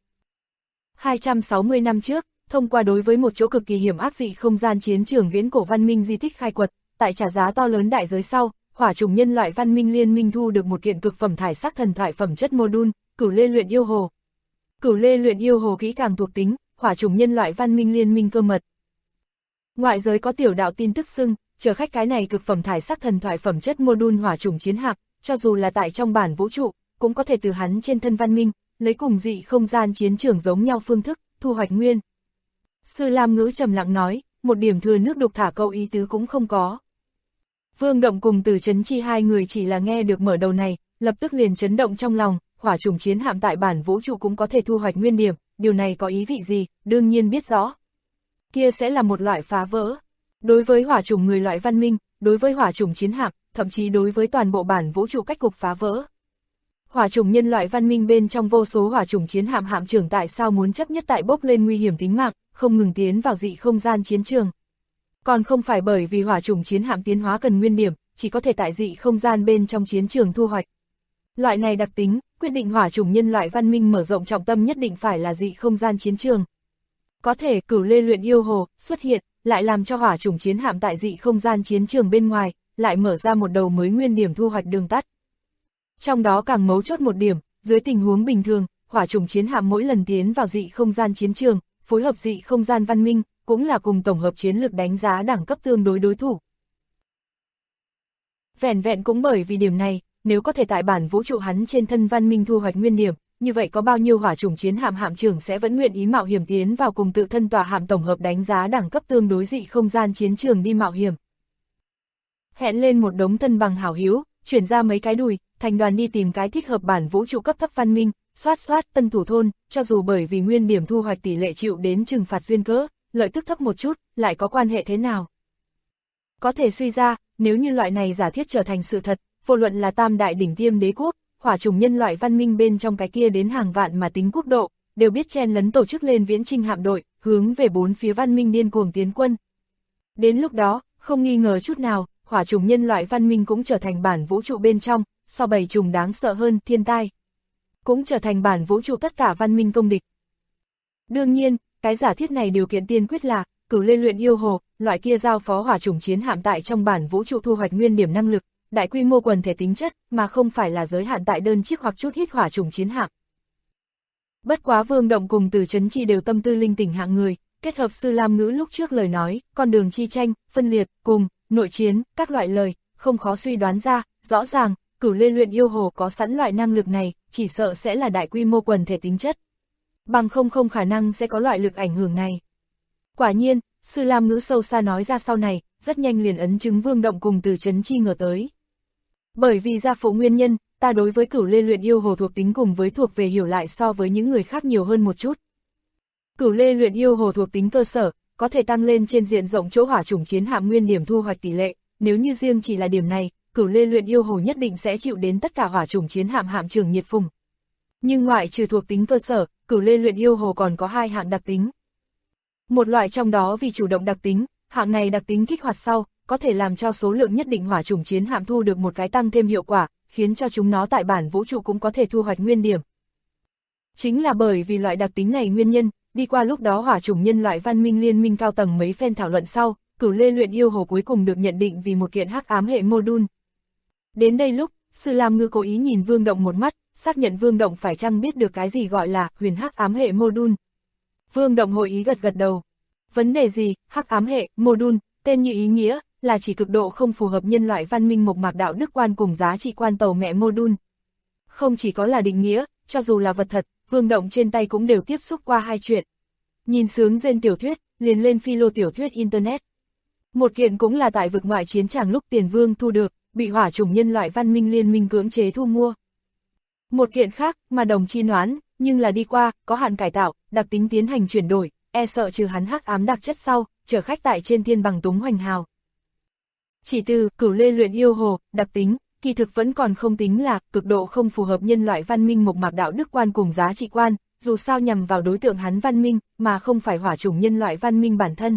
260 năm trước, thông qua đối với một chỗ cực kỳ hiểm ác dị không gian chiến trường viễn cổ văn minh di tích khai quật, tại trả giá to lớn đại giới sau, hỏa chủng nhân loại văn minh liên minh thu được một kiện cực phẩm thải sắc thần thoại phẩm chất module, Cửu Lê luyện yêu hồ. Cửu Lê luyện yêu hồ kỹ càng thuộc tính, hỏa chủng nhân loại văn minh liên minh cơ mật. Ngoại giới có tiểu đạo tin tức xưng, chờ khách cái này cực phẩm thải sắc thần thoại phẩm chất module hỏa chủng chiến hạm, cho dù là tại trong bản vũ trụ, cũng có thể từ hắn trên thân văn minh, lấy cùng dị không gian chiến trường giống nhau phương thức, thu hoạch nguyên. Sư Lam ngữ trầm lặng nói, một điểm thừa nước đục thả câu ý tứ cũng không có. Vương Động cùng Từ Chấn Chi hai người chỉ là nghe được mở đầu này, lập tức liền chấn động trong lòng, hỏa chủng chiến hạm tại bản vũ trụ cũng có thể thu hoạch nguyên điểm, điều này có ý vị gì, đương nhiên biết rõ. Kia sẽ là một loại phá vỡ. Đối với hỏa chủng người loại văn minh, đối với hỏa chủng chiến hạm, thậm chí đối với toàn bộ bản vũ trụ cách cục phá vỡ. Hỏa chủng nhân loại văn minh bên trong vô số hỏa chủng chiến hạm hạm trưởng tại sao muốn chấp nhất tại bốc lên nguy hiểm tính mạng, không ngừng tiến vào dị không gian chiến trường. Còn không phải bởi vì hỏa chủng chiến hạm tiến hóa cần nguyên điểm, chỉ có thể tại dị không gian bên trong chiến trường thu hoạch. Loại này đặc tính, quyết định hỏa chủng nhân loại văn minh mở rộng trọng tâm nhất định phải là dị không gian chiến trường. Có thể Cửu Lê luyện yêu hồ xuất hiện, lại làm cho hỏa chủng chiến hạm tại dị không gian chiến trường bên ngoài, lại mở ra một đầu mới nguyên điểm thu hoạch đường tắt. Trong đó càng mấu chốt một điểm, dưới tình huống bình thường, hỏa chủng chiến hạm mỗi lần tiến vào dị không gian chiến trường, phối hợp dị không gian văn minh, cũng là cùng tổng hợp chiến lược đánh giá đẳng cấp tương đối đối thủ. Vẻn vẹn cũng bởi vì điểm này, nếu có thể tại bản vũ trụ hắn trên thân văn minh thu hoạch nguyên điểm, như vậy có bao nhiêu hỏa chủng chiến hạm hạm trưởng sẽ vẫn nguyện ý mạo hiểm tiến vào cùng tự thân tòa hạm tổng hợp đánh giá đẳng cấp tương đối dị không gian chiến trường đi mạo hiểm. Hẹn lên một đống thân bằng hảo hiếu, chuyển ra mấy cái đùi, thành đoàn đi tìm cái thích hợp bản vũ trụ cấp thấp văn minh, soát tân thủ thôn, cho dù bởi vì nguyên điểm thu hoạch tỷ lệ chịu đến trừng phạt duyên cớ, lợi tức thấp một chút, lại có quan hệ thế nào? Có thể suy ra, nếu như loại này giả thiết trở thành sự thật, vô luận là tam đại đỉnh tiêm đế quốc, hỏa chủng nhân loại văn minh bên trong cái kia đến hàng vạn mà tính quốc độ, đều biết chen lấn tổ chức lên viễn chinh hạm đội, hướng về bốn phía văn minh điên cuồng tiến quân. Đến lúc đó, không nghi ngờ chút nào, hỏa chủng nhân loại văn minh cũng trở thành bản vũ trụ bên trong, so bảy chủng đáng sợ hơn thiên tai. Cũng trở thành bản vũ trụ tất cả văn minh công địch. Đương nhiên, cái giả thiết này điều kiện tiên quyết là, Cửu Lê Luyện Yêu Hồ, loại kia giao phó hỏa chủng chiến hạm tại trong bản vũ trụ thu hoạch nguyên điểm năng lực, đại quy mô quần thể tính chất, mà không phải là giới hạn tại đơn chiếc hoặc chút ít hỏa chủng chiến hạm. Bất quá Vương Động cùng Từ Chấn Chi đều tâm tư linh tỉnh hạng người, kết hợp Sư Lam Ngữ lúc trước lời nói, con đường chi tranh, phân liệt, cùng, nội chiến, các loại lời, không khó suy đoán ra, rõ ràng, Cửu Lê Luyện Yêu Hồ có sẵn loại năng lực này, chỉ sợ sẽ là đại quy mô quần thể tính chất. Bằng không khả năng sẽ có loại lực ảnh hưởng này. Quả nhiên, Sư Lam Ngữ sâu xa nói ra sau này, rất nhanh liền ấn chứng Vương Động cùng Từ Chấn Chi ngờ tới. Bởi vì gia phụ nguyên nhân, ta đối với Cửu Lê Luyện Yêu Hồ thuộc tính cùng với thuộc về hiểu lại so với những người khác nhiều hơn một chút. Cửu Lê Luyện Yêu Hồ thuộc tính cơ sở, có thể tăng lên trên diện rộng chỗ hỏa chủng chiến hạm nguyên điểm thu hoạch tỷ lệ, nếu như riêng chỉ là điểm này, Cửu Lê Luyện Yêu Hồ nhất định sẽ chịu đến tất cả hỏa chủng chiến hạm hạm trưởng nhiệt phùng. Nhưng ngoại trừ thuộc tính cơ sở, Cửu Lê Luyện Yêu Hồ còn có hai hạng đặc tính. Một loại trong đó vì chủ động đặc tính, hạng này đặc tính kích hoạt sau, có thể làm cho số lượng nhất định hỏa chủng chiến hạm thu được một cái tăng thêm hiệu quả, khiến cho chúng nó tại bản vũ trụ cũng có thể thu hoạch nguyên điểm. Chính là bởi vì loại đặc tính này nguyên nhân, đi qua lúc đó hỏa chủng nhân loại văn minh liên minh cao tầng mấy phen thảo luận sau, Cửu Lê Luyện Yêu Hồ cuối cùng được nhận định vì một kiện hắc ám hệ module. Đến đây lúc, Sư Lam Ngư cố ý nhìn Vương Động một mắt, xác nhận Vương Động phải chăng biết được cái gì gọi là huyền hắc ám hệ module. Vương Động hội ý gật gật đầu. Vấn đề gì, hắc ám hệ, module, tên như ý nghĩa, là chỉ cực độ không phù hợp nhân loại văn minh mộc mạc đạo đức quan cùng giá trị quan tàu mẹ module. Không chỉ có là định nghĩa, cho dù là vật thật, Vương Động trên tay cũng đều tiếp xúc qua hai chuyện. Nhìn sướng trên tiểu thuyết, liền lên philo tiểu thuyết Internet. Một kiện cũng là tại vực ngoại chiến tràng lúc Tiền Vương thu được, bị hỏa chủng nhân loại văn minh liên minh cưỡng chế thu mua. Một kiện khác, mà đồng chi noán, nhưng là đi qua, có hạn cải tạo, đặc tính tiến hành chuyển đổi, e sợ trừ hắn hắc ám đặc chất sau, chở khách tại trên thiên bằng túng hoành hào. Chỉ từ Cửu Lê Luyện Yêu Hồ, đặc tính, kỳ thực vẫn còn không tính là cực độ không phù hợp nhân loại văn minh mộc mạc đạo đức quan cùng giá trị quan, dù sao nhằm vào đối tượng hắn văn minh, mà không phải hỏa chủng nhân loại văn minh bản thân.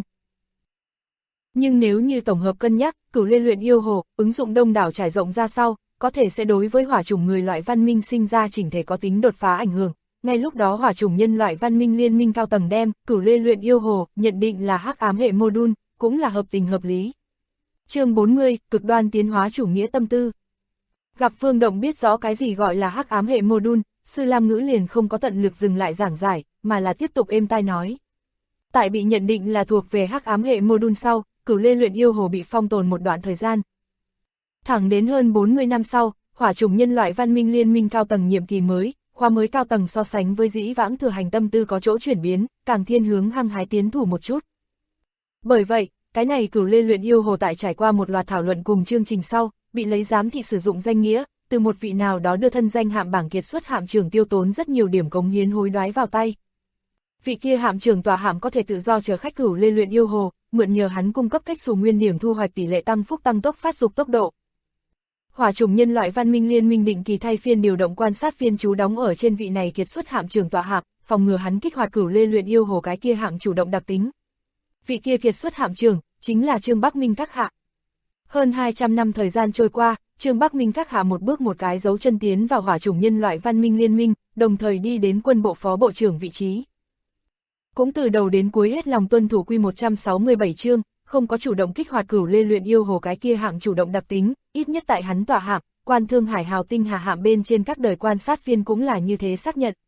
Nhưng nếu như tổng hợp cân nhắc, Cửu Lê Luyện Yêu Hồ, ứng dụng đông đảo trải rộng ra sau, có thể sẽ đối với hỏa chủng người loại văn minh sinh ra chỉnh thể có tính đột phá ảnh hưởng. Ngay lúc đó hỏa chủng nhân loại văn minh liên minh cao tầng đem Cửu Lê Luyện Yêu Hồ nhận định là hắc ám hệ module, cũng là hợp tình hợp lý. Chương 40, cực đoan tiến hóa chủ nghĩa tâm tư. Gặp Vương Động biết rõ cái gì gọi là hắc ám hệ module, Sư Lam Ngữ liền không có tận lực dừng lại giảng giải, mà là tiếp tục êm tai nói. Tại bị nhận định là thuộc về hắc ám hệ module sau, Cửu Lê Luyện Yêu Hồ bị phong tồn một đoạn thời gian. Thẳng đến hơn 40 năm sau, hỏa chủng nhân loại văn minh liên minh cao tầng nhiệm kỳ mới, khoa mới cao tầng so sánh với dĩ vãng thừa hành tâm tư có chỗ chuyển biến, càng thiên hướng hăng hái tiến thủ một chút. Bởi vậy, cái này Cửu Lê Luyện Yêu Hồ tại trải qua một loạt thảo luận cùng chương trình sau, bị lấy giám thị sử dụng danh nghĩa, từ một vị nào đó đưa thân danh hạm bảng kiệt xuất hạm trưởng tiêu tốn rất nhiều điểm cống hiến hối đoái vào tay. Vị kia hạm trưởng tòa hạm có thể tự do chở khách Cửu Lê Luyện Yêu Hồ, mượn nhờ hắn cung cấp cách xù nguyên điểm thu hoạch tỷ lệ tăng phúc tăng tốc phát dục tốc độ. Hỏa chủng nhân loại văn minh liên minh định kỳ thay phiên điều động quan sát viên trú đóng ở trên vị này kiệt xuất hạm trưởng tọa hạm, phòng ngừa hắn kích hoạt Cửu Lê Luyện Yêu Hồ cái kia hạm chủ động đặc tính. Vị kia kiệt xuất hạm trưởng chính là Trương Bắc Minh các hạ. Hơn 200 năm thời gian trôi qua, Trương Bắc Minh các hạ một bước một cái dấu chân tiến vào hỏa chủng nhân loại văn minh liên minh, đồng thời đi đến quân bộ phó bộ trưởng vị trí. Cũng từ đầu đến cuối hết lòng tuân thủ quy 167 chương, không có chủ động kích hoạt Cửu Lê Luyện Yêu Hồ cái kia hạng chủ động đặc tính, ít nhất tại hắn tọa hạm, Quan Thương Hải Hào Tinh Hà hạm bên trên các đời quan sát viên cũng là như thế xác nhận.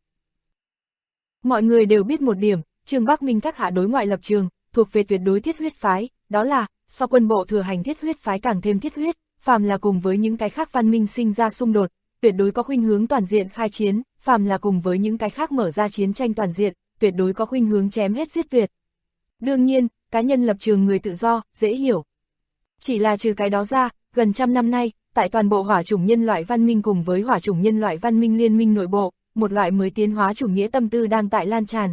Mọi người đều biết một điểm, Trương Bắc Minh các hạ đối ngoại lập trường, thuộc về tuyệt đối thiết huyết phái, đó là, so quân bộ thừa hành thiết huyết phái càng thêm thiết huyết, phàm là cùng với những cái khác văn minh sinh ra xung đột, tuyệt đối có khuynh hướng toàn diện khai chiến, phàm là cùng với những cái khác mở ra chiến tranh toàn diện, tuyệt đối có khuynh hướng chém hết giết tuyệt. Đương nhiên, cá nhân lập trường người tự do, dễ hiểu. Chỉ là trừ cái đó ra, gần trăm năm nay, tại toàn bộ hỏa chủng nhân loại văn minh cùng với hỏa chủng nhân loại văn minh liên minh nội bộ, một loại mới tiến hóa chủ nghĩa tâm tư đang tại lan tràn.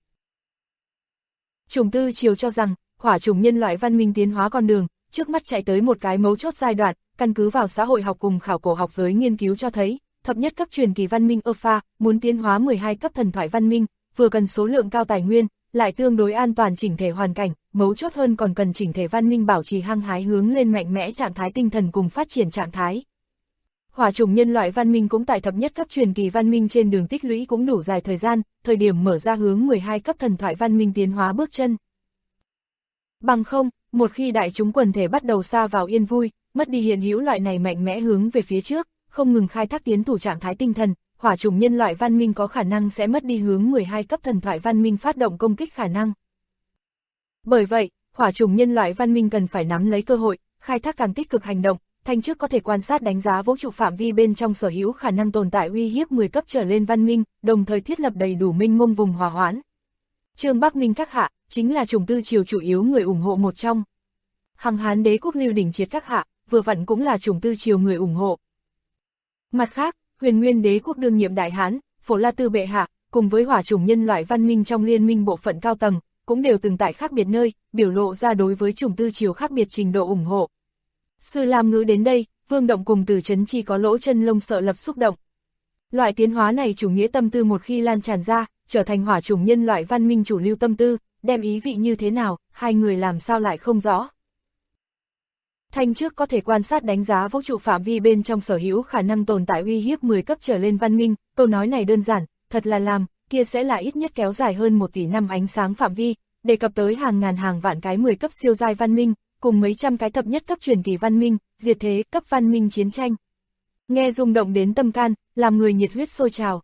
Chủng tư chiều cho rằng, hỏa chủng nhân loại văn minh tiến hóa con đường, trước mắt chạy tới một cái mấu chốt giai đoạn, căn cứ vào xã hội học cùng khảo cổ học giới nghiên cứu cho thấy, thập nhất cấp truyền kỳ văn minh Alpha muốn tiến hóa 12 cấp thần thoại văn minh, vừa cần số lượng cao tài nguyên, lại tương đối an toàn chỉnh thể hoàn cảnh, mấu chốt hơn còn cần chỉnh thể văn minh bảo trì hăng hái hướng lên mạnh mẽ trạng thái tinh thần cùng phát triển trạng thái. Hỏa chủng nhân loại văn minh cũng tại thập nhất cấp truyền kỳ văn minh trên đường tích lũy cũng đủ dài thời gian, thời điểm mở ra hướng 12 cấp thần thoại văn minh tiến hóa bước chân. Bằng không, một khi đại chúng quần thể bắt đầu sa vào yên vui, mất đi hiện hữu loại này mạnh mẽ hướng về phía trước, không ngừng khai thác tiến thủ trạng thái tinh thần, hỏa chủng nhân loại văn minh có khả năng sẽ mất đi hướng 12 cấp thần thoại văn minh phát động công kích khả năng. Bởi vậy, hỏa chủng nhân loại văn minh cần phải nắm lấy cơ hội, khai thác càng tích cực hành động, thanh trước có thể quan sát đánh giá vũ trụ phạm vi bên trong sở hữu khả năng tồn tại uy hiếp 10 cấp trở lên văn minh, đồng thời thiết lập đầy đủ minh mông vùng hòa hoãn. Trương Bắc Minh các hạ, chính là chủng tư triều chủ yếu người ủng hộ một trong. Hằng Hán đế quốc Lưu Đình Triệt các hạ, vừa vặn cũng là chủng tư triều người ủng hộ. Mặt khác, Huyền Nguyên đế quốc đương nhiệm đại hán, Phổ La Tư bệ hạ, cùng với hỏa chủng nhân loại văn minh trong liên minh bộ phận cao tầng, cũng đều từng tại khác biệt nơi, biểu lộ ra đối với chủng tư triều khác biệt trình độ ủng hộ. Sư Lam Ngữ đến đây, Vương Động cùng Từ Chấn Chi có lỗ chân lông sợ lập xúc động. Loại tiến hóa này chủ nghĩa tâm tư một khi lan tràn ra, trở thành hỏa chủng nhân loại văn minh chủ lưu tâm tư, đem ý vị như thế nào, hai người làm sao lại không rõ. Thanh trước có thể quan sát đánh giá vũ trụ phạm vi bên trong sở hữu khả năng tồn tại uy hiếp 10 cấp trở lên văn minh, câu nói này đơn giản, thật là làm, kia sẽ là ít nhất kéo dài hơn 1 tỷ năm ánh sáng phạm vi, đề cập tới hàng ngàn hàng vạn cái 10 cấp siêu giai văn minh, cùng mấy trăm cái thập nhất cấp truyền kỳ văn minh, diệt thế cấp văn minh chiến tranh. Nghe rung động đến tâm can, làm người nhiệt huyết sôi trào.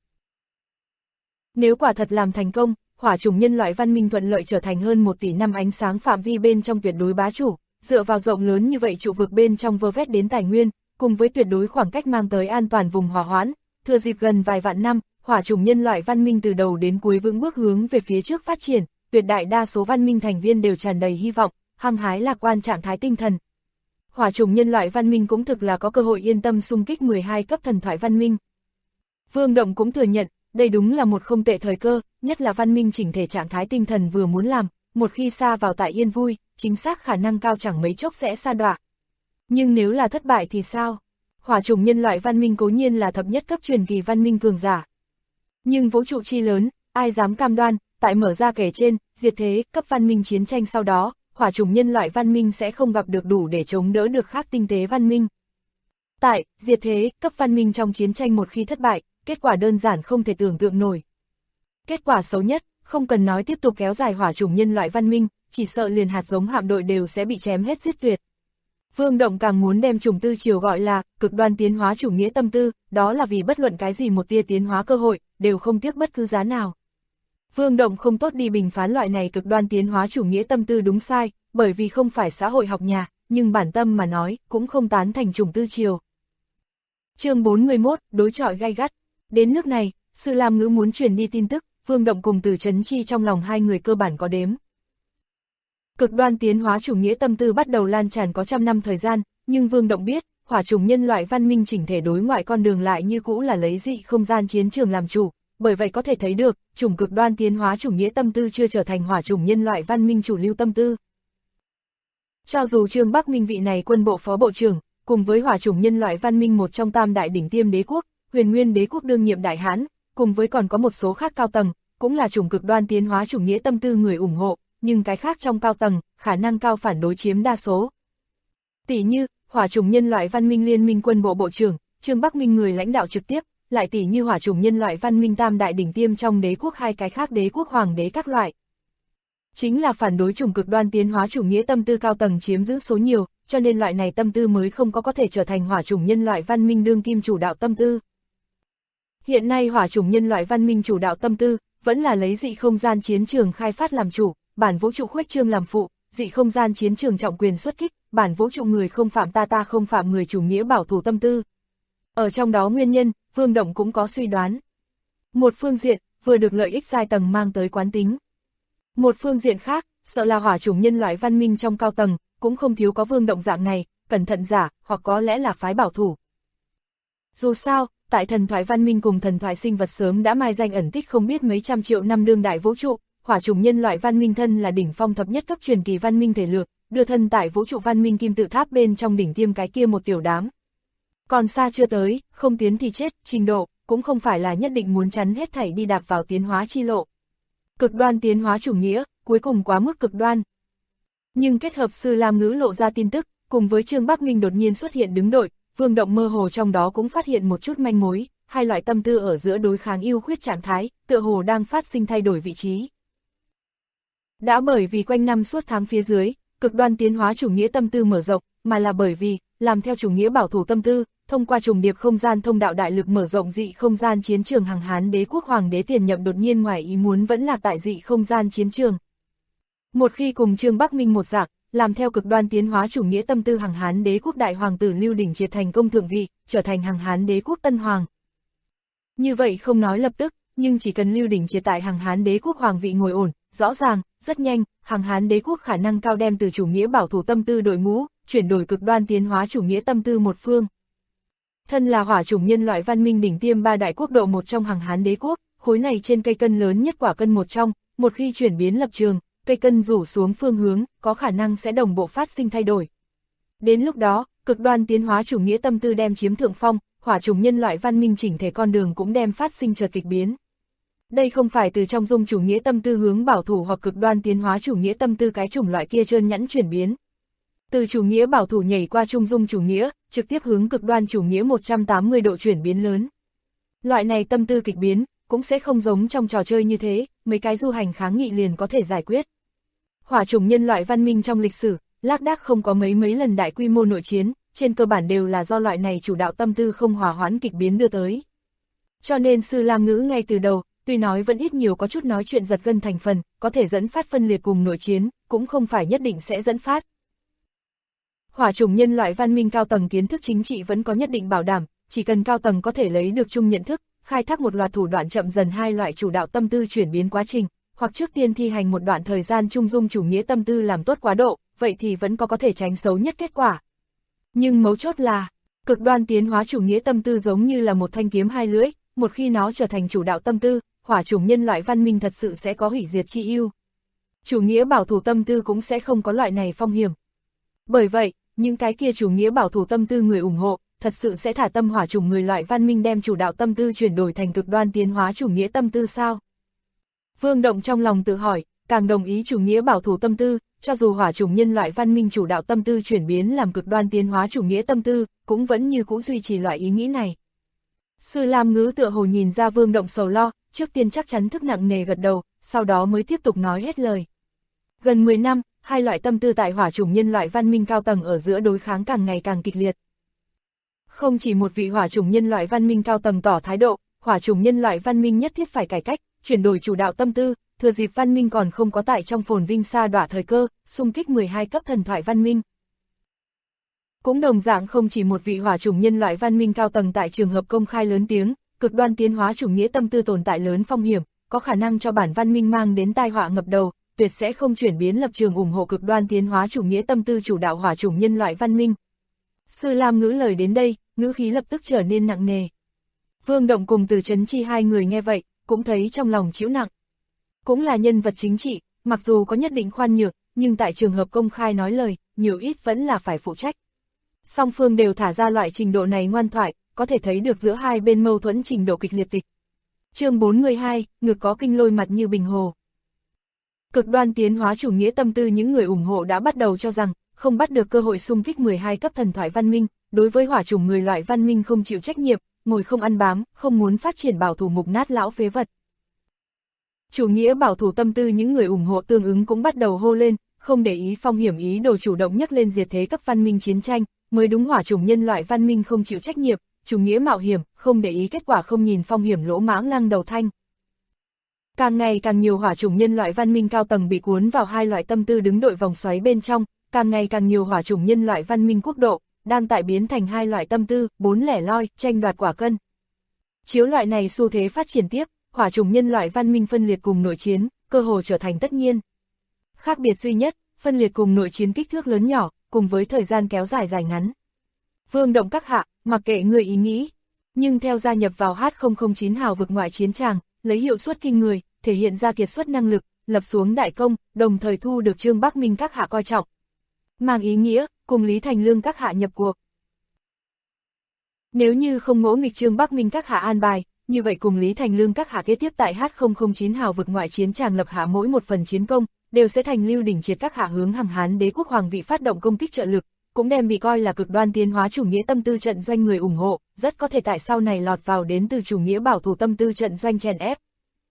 Nếu quả thật làm thành công, hỏa chủng nhân loại văn minh thuận lợi trở thành hơn 1 tỷ năm ánh sáng phạm vi bên trong tuyệt đối bá chủ, dựa vào rộng lớn như vậy trụ vực bên trong vơ vét đến tài nguyên, cùng với tuyệt đối khoảng cách mang tới an toàn vùng hòa hoãn, thừa dịp gần vài vạn năm, hỏa chủng nhân loại văn minh từ đầu đến cuối vững bước hướng về phía trước phát triển, tuyệt đại đa số văn minh thành viên đều tràn đầy hy vọng, hăng hái lạc quan trạng thái tinh thần. Hỏa chủng nhân loại văn minh cũng thực là có cơ hội yên tâm xung kích 12 cấp thần thoại văn minh. Vương Động cũng thừa nhận, đây đúng là một không tệ thời cơ, nhất là văn minh chỉnh thể trạng thái tinh thần vừa muốn làm, một khi sa vào tại yên vui, chính xác khả năng cao chẳng mấy chốc sẽ sa đọa. Nhưng nếu là thất bại thì sao? Hỏa chủng nhân loại văn minh cố nhiên là thập nhất cấp truyền kỳ văn minh cường giả. Nhưng vũ trụ chi lớn, ai dám cam đoan, tại mở ra kể trên, diệt thế, cấp văn minh chiến tranh sau đó, hỏa chủng nhân loại văn minh sẽ không gặp được đủ để chống đỡ được khác tinh tế văn minh. Tại, diệt thế, cấp văn minh trong chiến tranh một khi thất bại, kết quả đơn giản không thể tưởng tượng nổi. Kết quả xấu nhất, không cần nói tiếp tục kéo dài hỏa chủng nhân loại văn minh, chỉ sợ liền hạt giống hạm đội đều sẽ bị chém hết giết tuyệt. Vương Động càng muốn đem chủng tư triều gọi là cực đoan tiến hóa chủ nghĩa tâm tư, đó là vì bất luận cái gì một tia tiến hóa cơ hội, đều không tiếc bất cứ giá nào. Vương Động không tốt đi bình phán loại này cực đoan tiến hóa chủ nghĩa tâm tư đúng sai, bởi vì không phải xã hội học nhà, nhưng bản tâm mà nói, cũng không tán thành chủng tư triều. Chương 41, đối chọi gay gắt. Đến nước này, Sư Lam Ngữ muốn truyền đi tin tức, Vương Động cùng Từ Chấn Chi trong lòng hai người cơ bản có đếm. Cực đoan tiến hóa chủ nghĩa tâm tư bắt đầu lan tràn có trăm năm thời gian, nhưng Vương Động biết, hỏa chủng nhân loại văn minh chỉnh thể đối ngoại con đường lại như cũ là lấy dị không gian chiến trường làm chủ, bởi vậy có thể thấy được, chủng cực đoan tiến hóa chủ nghĩa tâm tư chưa trở thành hỏa chủng nhân loại văn minh chủ lưu tâm tư. Cho dù Trương Bắc Minh vị này quân bộ phó bộ trưởng, cùng với hỏa chủng nhân loại văn minh một trong tam đại đỉnh tiêm đế quốc, Huyền Nguyên đế quốc đương nhiệm đại hán, cùng với còn có một số khác cao tầng, cũng là chủng cực đoan tiến hóa chủ nghĩa tâm tư người ủng hộ, nhưng cái khác trong cao tầng, khả năng cao phản đối chiếm đa số. Tỷ như, hỏa chủng nhân loại văn minh liên minh quân bộ bộ trưởng, Trương Bắc Minh người lãnh đạo trực tiếp, lại tỷ như hỏa chủng nhân loại văn minh tam đại đỉnh tiêm trong đế quốc hai cái khác đế quốc hoàng đế các loại. Chính là phản đối chủng cực đoan tiến hóa chủ nghĩa tâm tư cao tầng chiếm giữ số nhiều, cho nên loại này tâm tư mới không có thể trở thành hỏa chủng nhân loại văn minh đương kim chủ đạo tâm tư. Hiện nay hỏa chủng nhân loại văn minh chủ đạo tâm tư, vẫn là lấy dị không gian chiến trường khai phát làm chủ, bản vũ trụ khuếch trương làm phụ, dị không gian chiến trường trọng quyền xuất kích, bản vũ trụ người không phạm ta ta không phạm người chủ nghĩa bảo thủ tâm tư. Ở trong đó nguyên nhân, Vương Động cũng có suy đoán. Một phương diện, vừa được lợi ích giai tầng mang tới quán tính. Một phương diện khác, sợ là hỏa chủng nhân loại văn minh trong cao tầng, cũng không thiếu có Vương Động dạng này, cẩn thận giả, hoặc có lẽ là phái bảo thủ. Dù sao, tại thần thoại văn minh cùng thần thoại sinh vật sớm đã mai danh ẩn tích không biết mấy trăm triệu năm đương đại vũ trụ, hỏa chủng nhân loại văn minh thân là đỉnh phong thập nhất cấp truyền kỳ văn minh thể lược, đưa thân tại vũ trụ văn minh kim tự tháp bên trong đỉnh tiêm cái kia một tiểu đám. Còn xa chưa tới, không tiến thì chết, trình độ, cũng không phải là nhất định muốn chắn hết thảy đi đạp vào tiến hóa chi lộ. Cực đoan tiến hóa chủ nghĩa, cuối cùng quá mức cực đoan. Nhưng kết hợp Sư Lam Ngữ lộ ra tin tức, cùng với Trương Bắc Minh đột nhiên xuất hiện đứng đội, Vương Động mơ hồ trong đó cũng phát hiện một chút manh mối, hai loại tâm tư ở giữa đối kháng ưu khuyết trạng thái, tựa hồ đang phát sinh thay đổi vị trí. Đã bởi vì quanh năm suốt tháng phía dưới, cực đoan tiến hóa chủ nghĩa tâm tư mở rộng, mà là bởi vì, làm theo chủ nghĩa bảo thủ tâm tư, thông qua trùng điệp không gian thông đạo đại lực mở rộng dị không gian chiến trường Hằng Hán Đế quốc hoàng đế Tiền Nhậm đột nhiên ngoài ý muốn vẫn lạc tại dị không gian chiến trường. Một khi cùng Trương Bắc Minh một dạng, làm theo cực đoan tiến hóa chủ nghĩa tâm tư Hằng Hán Đế quốc đại hoàng tử Lưu Đỉnh Triệt thành công thượng vị, trở thành Hằng Hán Đế quốc tân hoàng. Như vậy không nói lập tức, nhưng chỉ cần Lưu Đỉnh Triệt tại Hằng Hán Đế quốc hoàng vị ngồi ổn, rõ ràng, rất nhanh, Hằng Hán Đế quốc khả năng cao đem từ chủ nghĩa bảo thủ tâm tư đội ngũ, chuyển đổi cực đoan tiến hóa chủ nghĩa tâm tư một phương. Thân là hỏa chủng nhân loại văn minh đỉnh tiêm ba đại quốc độ một trong Hằng Hán Đế quốc, khối này trên cây cân lớn nhất quả cân một trong, một khi chuyển biến lập trường, cây cân rủ xuống phương hướng, có khả năng sẽ đồng bộ phát sinh thay đổi. Đến lúc đó, cực đoan tiến hóa chủ nghĩa tâm tư đem chiếm thượng phong, hỏa chủng nhân loại văn minh chỉnh thể con đường cũng đem phát sinh chợt kịch biến. Đây không phải từ trong dung chủ nghĩa tâm tư hướng bảo thủ hoặc cực đoan tiến hóa chủ nghĩa tâm tư cái chủng loại kia trơn nhẵn chuyển biến. Từ chủ nghĩa bảo thủ nhảy qua trung dung chủ nghĩa, trực tiếp hướng cực đoan chủ nghĩa 180 độ chuyển biến lớn. Loại này tâm tư kịch biến, cũng sẽ không giống trong trò chơi như thế, mấy cái du hành kháng nghị liền có thể giải quyết. Hỏa chủng nhân loại văn minh trong lịch sử, lác đác không có mấy lần đại quy mô nội chiến, trên cơ bản đều là do loại này chủ đạo tâm tư không hòa hoãn kịch biến đưa tới. Cho nên Sư Lam Ngữ ngay từ đầu, tuy nói vẫn ít nhiều có chút nói chuyện giật gân thành phần, có thể dẫn phát phân liệt cùng nội chiến, cũng không phải nhất định sẽ dẫn phát. Hỏa chủng nhân loại văn minh cao tầng kiến thức chính trị vẫn có nhất định bảo đảm, chỉ cần cao tầng có thể lấy được chung nhận thức, khai thác một loạt thủ đoạn chậm dần hai loại chủ đạo tâm tư chuyển biến quá trình, hoặc trước tiên thi hành một đoạn thời gian trung dung chủ nghĩa tâm tư làm tốt quá độ, vậy thì vẫn có thể tránh xấu nhất kết quả. Nhưng mấu chốt là, cực đoan tiến hóa chủ nghĩa tâm tư giống như là một thanh kiếm hai lưỡi, một khi nó trở thành chủ đạo tâm tư, hỏa chủng nhân loại văn minh thật sự sẽ có hủy diệt chi ưu. Chủ nghĩa bảo thủ tâm tư cũng sẽ không có loại này phong hiểm. Bởi vậy, những cái kia chủ nghĩa bảo thủ tâm tư người ủng hộ, thật sự sẽ thả tâm hỏa chủng người loại văn minh đem chủ đạo tâm tư chuyển đổi thành cực đoan tiến hóa chủ nghĩa tâm tư sao? Vương Động trong lòng tự hỏi, càng đồng ý chủ nghĩa bảo thủ tâm tư, cho dù hỏa chủng nhân loại văn minh chủ đạo tâm tư chuyển biến làm cực đoan tiến hóa chủ nghĩa tâm tư, cũng vẫn như cũ duy trì loại ý nghĩ này. Sư Lam Ngữ tựa hồ nhìn ra Vương Động sầu lo, trước tiên chắc chắn thức nặng nề gật đầu, sau đó mới tiếp tục nói hết lời. Gần 10 năm, hai loại tâm tư tại hỏa chủng nhân loại văn minh cao tầng ở giữa đối kháng càng ngày càng kịch liệt. Không chỉ một vị hỏa chủng nhân loại văn minh cao tầng tỏ thái độ, hỏa chủng nhân loại văn minh nhất thiết phải cải cách, chuyển đổi chủ đạo tâm tư, thừa dịp văn minh còn không có tại trong phồn vinh sa đọa thời cơ, xung kích 12 cấp thần thoại văn minh. Cũng đồng dạng không chỉ một vị hỏa chủng nhân loại văn minh cao tầng tại trường hợp công khai lớn tiếng, cực đoan tiến hóa chủ nghĩa tâm tư tồn tại lớn phong hiểm, có khả năng cho bản văn minh mang đến tai họa ngập đầu, tuyệt sẽ không chuyển biến lập trường ủng hộ cực đoan tiến hóa chủ nghĩa tâm tư chủ đạo hỏa chủng nhân loại văn minh. Sư Lam Ngữ lời đến đây, ngữ khí lập tức trở nên nặng nề. Vương Động cùng Từ Chấn Chi hai người nghe vậy, cũng thấy trong lòng chịu nặng. Cũng là nhân vật chính trị, mặc dù có nhất định khoan nhược, nhưng tại trường hợp công khai nói lời, nhiều ít vẫn là phải phụ trách. Song phương đều thả ra loại trình độ này ngoan thoại, có thể thấy được giữa hai bên mâu thuẫn trình độ kịch liệt tịch. Chương 42, ngực có kinh lôi mặt như bình hồ. Cực đoan tiến hóa chủ nghĩa tâm tư những người ủng hộ đã bắt đầu cho rằng, không bắt được cơ hội xung kích 12 cấp thần thoại văn minh, đối với hỏa chủng người loại văn minh không chịu trách nhiệm, ngồi không ăn bám, không muốn phát triển bảo thủ mục nát lão phế vật. Chủ nghĩa bảo thủ tâm tư những người ủng hộ tương ứng cũng bắt đầu hô lên, không để ý phong hiểm ý đồ chủ động nhắc lên diệt thế cấp văn minh chiến tranh, mới đúng hỏa chủng nhân loại văn minh không chịu trách nhiệm, chủ nghĩa mạo hiểm, không để ý kết quả không nhìn phong hiểm lỗ mãng lăng đầu thanh. Càng ngày càng nhiều hỏa chủng nhân loại văn minh cao tầng bị cuốn vào hai loại tâm tư đứng đội vòng xoáy bên trong, càng ngày càng nhiều hỏa chủng nhân loại văn minh quốc độ, đang tại biến thành hai loại tâm tư, bốn lẻ loi, tranh đoạt quả cân. Chiếu loại này xu thế phát triển tiếp, hỏa chủng nhân loại văn minh phân liệt cùng nội chiến, cơ hồ trở thành tất nhiên. Khác biệt duy nhất, phân liệt cùng nội chiến kích thước lớn nhỏ, cùng với thời gian kéo dài dài ngắn. Vương Động các hạ, mặc kệ người ý nghĩ, nhưng theo gia nhập vào H009 hào vực ngoại chiến tràng, lấy hiệu suất kinh người, thể hiện ra kiệt xuất năng lực, lập xuống đại công, đồng thời thu được Trương Bắc Minh các hạ coi trọng. mang ý nghĩa, cùng Lý Thành Lương các hạ nhập cuộc. Nếu như không ngỗ nghịch Trương Bắc Minh các hạ an bài, như vậy cùng Lý Thành Lương các hạ kế tiếp tại H009 hào vực ngoại chiến tràng lập hạ mỗi một phần chiến công, đều sẽ thành Lưu Đỉnh Triệt các hạ hướng Hằng Hán Đế quốc hoàng vị phát động công kích trợ lực, cũng đem bị coi là cực đoan tiến hóa chủ nghĩa tâm tư trận doanh người ủng hộ, rất có thể tại sau này lọt vào đến từ chủ nghĩa bảo thủ tâm tư trận doanh chèn ép.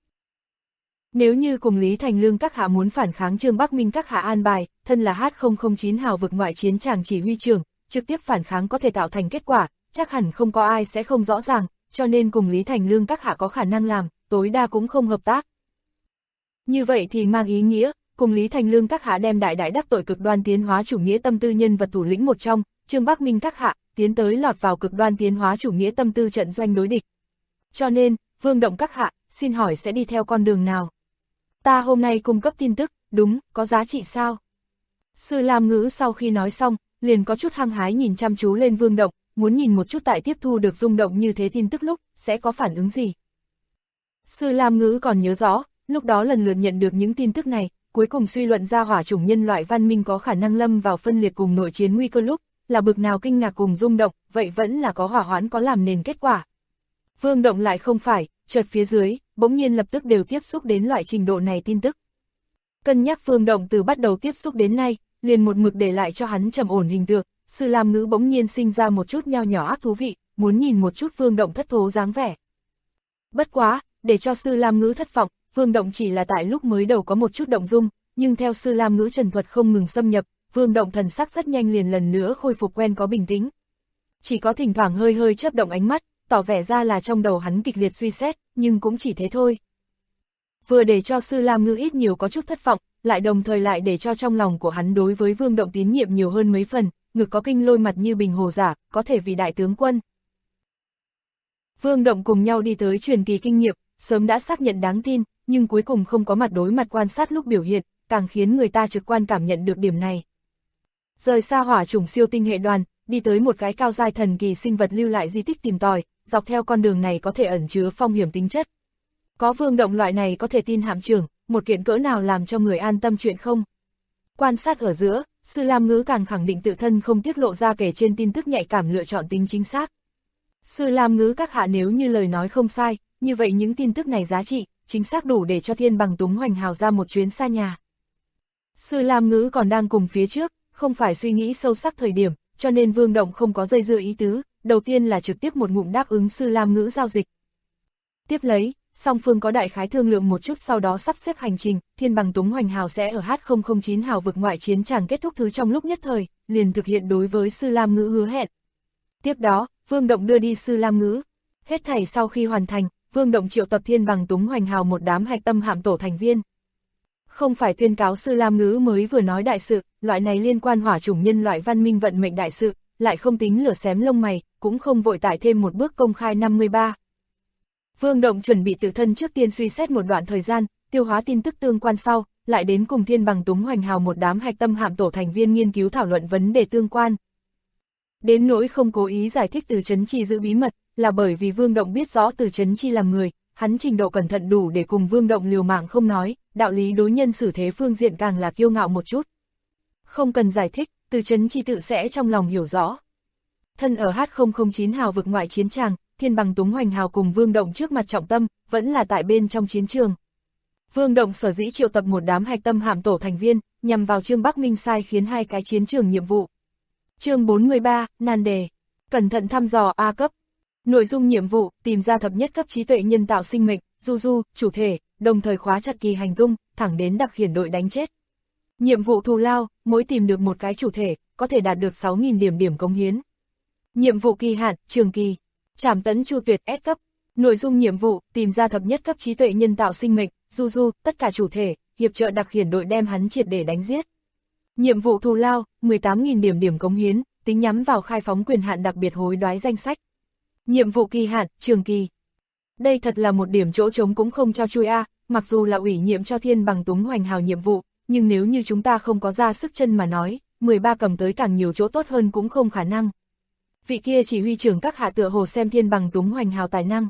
Nếu như cùng Lý Thành Lương các hạ muốn phản kháng Trương Bắc Minh các hạ an bài, thân là H009 hào vực ngoại chiến tràng chỉ huy trưởng, trực tiếp phản kháng có thể tạo thành kết quả, chắc hẳn không có ai sẽ không rõ ràng, cho nên cùng Lý Thành Lương các hạ có khả năng làm, tối đa cũng không hợp tác. Như vậy thì mang ý nghĩa, cùng Lý Thành Lương các hạ đem đại đắc tội cực đoan tiến hóa chủ nghĩa tâm tư nhân vật thủ lĩnh một trong, Trương Bắc Minh các hạ, tiến tới lọt vào cực đoan tiến hóa chủ nghĩa tâm tư trận doanh đối địch. Cho nên, Vương Động các hạ, xin hỏi sẽ đi theo con đường nào? Ta hôm nay cung cấp tin tức, đúng, có giá trị sao? Sư Lam Ngữ sau khi nói xong, liền có chút hăng hái nhìn chăm chú lên Vương Động, muốn nhìn một chút tại tiếp thu được rung động như thế tin tức lúc, sẽ có phản ứng gì. Sư Lam Ngữ còn nhớ rõ, lúc đó lần lượt nhận được những tin tức này, cuối cùng suy luận ra hỏa chủng nhân loại văn minh có khả năng lâm vào phân liệt cùng nội chiến nguy cơ lúc, là bực nào kinh ngạc cùng rung động, vậy vẫn là có hỏa hoãn có làm nền kết quả. Vương Động lại không phải, chợt phía dưới, bỗng nhiên lập tức đều tiếp xúc đến loại trình độ này tin tức. Cân nhắc Vương Động từ bắt đầu tiếp xúc đến nay, liền một mực để lại cho hắn trầm ổn hình tượng, Sư Lam Ngữ bỗng nhiên sinh ra một chút nho nhỏ ác thú vị, muốn nhìn một chút Vương Động thất thố dáng vẻ. Bất quá, để cho Sư Lam Ngữ thất vọng, Vương Động chỉ là tại lúc mới đầu có một chút động dung, nhưng theo Sư Lam Ngữ trần thuật không ngừng xâm nhập, Vương Động thần sắc rất nhanh liền lần nữa khôi phục quen có bình tĩnh. Chỉ có thỉnh thoảng hơi chớp động ánh mắt, tỏ vẻ ra là trong đầu hắn kịch liệt suy xét, nhưng cũng chỉ thế thôi. Vừa để cho Sư Lam Ngữ ít nhiều có chút thất vọng, lại đồng thời lại để cho trong lòng của hắn đối với Vương Động tín nhiệm nhiều hơn mấy phần, ngực có kinh lôi mặt như bình hồ giả, có thể vì đại tướng quân. Vương Động cùng nhau đi tới truyền kỳ kinh nghiệm, sớm đã xác nhận đáng tin, nhưng cuối cùng không có mặt đối mặt quan sát lúc biểu hiện, càng khiến người ta trực quan cảm nhận được điểm này. Rời xa hỏa chủng siêu tinh hệ đoàn, đi tới một cái cao giai thần kỳ sinh vật lưu lại di tích tìm tòi, dọc theo con đường này có thể ẩn chứa phong hiểm tính chất. Có Vương Động loại này có thể tin hạm trưởng, một kiện cỡ nào làm cho người an tâm chuyện không? Quan sát ở giữa, Sư Lam Ngữ càng khẳng định tự thân không tiết lộ ra kể trên tin tức nhạy cảm lựa chọn tính chính xác. Sư Lam Ngữ các hạ nếu như lời nói không sai, như vậy những tin tức này giá trị, chính xác đủ để cho Thiên Bằng Túng Hoành Hào ra một chuyến xa nhà. Sư Lam Ngữ còn đang cùng phía trước, không phải suy nghĩ sâu sắc thời điểm, cho nên Vương Động không có dây dưa ý tứ, đầu tiên là trực tiếp một ngụm đáp ứng Sư Lam Ngữ giao dịch. Tiếp lấy, song phương có đại khái thương lượng một chút sau đó sắp xếp hành trình, Thiên Bằng Túng Hoành Hào sẽ ở H009 hào vực ngoại chiến tràng kết thúc thứ trong lúc nhất thời, liền thực hiện đối với Sư Lam Ngữ hứa hẹn. Tiếp đó, Vương Động đưa đi Sư Lam Ngữ. Hết thảy sau khi hoàn thành, Vương Động triệu tập Thiên Bằng Túng Hoành Hào một đám hạch tâm hạm tổ thành viên. Không phải tuyên cáo Sư Lam Ngữ mới vừa nói đại sự, loại này liên quan hỏa chủng nhân loại văn minh vận mệnh đại sự, lại không tính lửa xém lông mày, cũng không vội tải thêm một bước công khai 53. Vương Động chuẩn bị tự thân trước tiên suy xét một đoạn thời gian, tiêu hóa tin tức tương quan sau, lại đến cùng Thiên Bằng Túng Hoành Hào một đám hạch tâm hạm tổ thành viên nghiên cứu thảo luận vấn đề tương quan. Đến nỗi không cố ý giải thích Từ Chấn Chi giữ bí mật, là bởi vì Vương Động biết rõ Từ Chấn Chi làm người, hắn trình độ cẩn thận đủ để cùng Vương Động liều mạng không nói, đạo lý đối nhân xử thế phương diện càng là kiêu ngạo một chút. Không cần giải thích, Từ Chấn Chi tự sẽ trong lòng hiểu rõ. Thân ở H009 hào vực ngoại chiến tràng, Thiên Bằng Túng Hoành Hào cùng Vương Động trước mặt trọng tâm, vẫn là tại bên trong chiến trường. Vương Động sở dĩ triệu tập một đám hạch tâm hạm tổ thành viên, nhằm vào Trương Bắc Minh sai khiến hai cái chiến trường nhiệm vụ. Chương 43, nan đề. Cẩn thận thăm dò A cấp. Nội dung nhiệm vụ, tìm ra thập nhất cấp trí tuệ nhân tạo sinh mệnh, du, chủ thể, đồng thời khóa chặt kỳ hành tung, thẳng đến đặc khiển đội đánh chết. Nhiệm vụ thù lao, mỗi tìm được một cái chủ thể, có thể đạt được 6.000 điểm cống hiến. Nhiệm vụ kỳ hạn, trường kỳ. Trảm tấn Chu Tuyệt S cấp. Nội dung nhiệm vụ, tìm ra thập nhất cấp trí tuệ nhân tạo sinh mệnh, du, tất cả chủ thể, hiệp trợ đặc khiển đội đem hắn triệt để đánh giết. Nhiệm vụ thù lao, 18.000 điểm cống hiến, tính nhắm vào khai phóng quyền hạn đặc biệt hối đoái danh sách. Nhiệm vụ kỳ hạn, trường kỳ. Đây thật là một điểm chỗ trống cũng không cho chui a, mặc dù là ủy nhiệm cho Thiên Bằng Túng Hoành Hào nhiệm vụ, nhưng nếu như chúng ta không có ra sức chân mà nói, 13 cầm tới càng nhiều chỗ tốt hơn cũng không khả năng. Vị kia chỉ huy trưởng các hạ tựa hồ xem Thiên Bằng Túng Hoành Hào tài năng.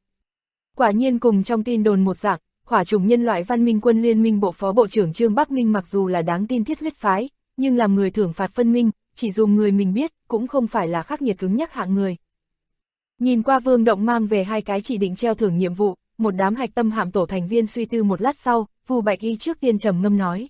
Quả nhiên cùng trong tin đồn một dạng, hỏa chủng nhân loại văn minh quân liên minh bộ phó bộ trưởng Trương Bắc Minh mặc dù là đáng tin thiết huyết phái, nhưng làm người thưởng phạt phân minh, chỉ dùng người mình biết, cũng không phải là khắc nghiệt cứng nhắc hạng người. Nhìn qua Vương Động mang về 2 cái chỉ định treo thưởng nhiệm vụ, một đám hạch tâm hạm tổ thành viên suy tư một lát sau, Vu Bạch Y trước tiên trầm ngâm nói.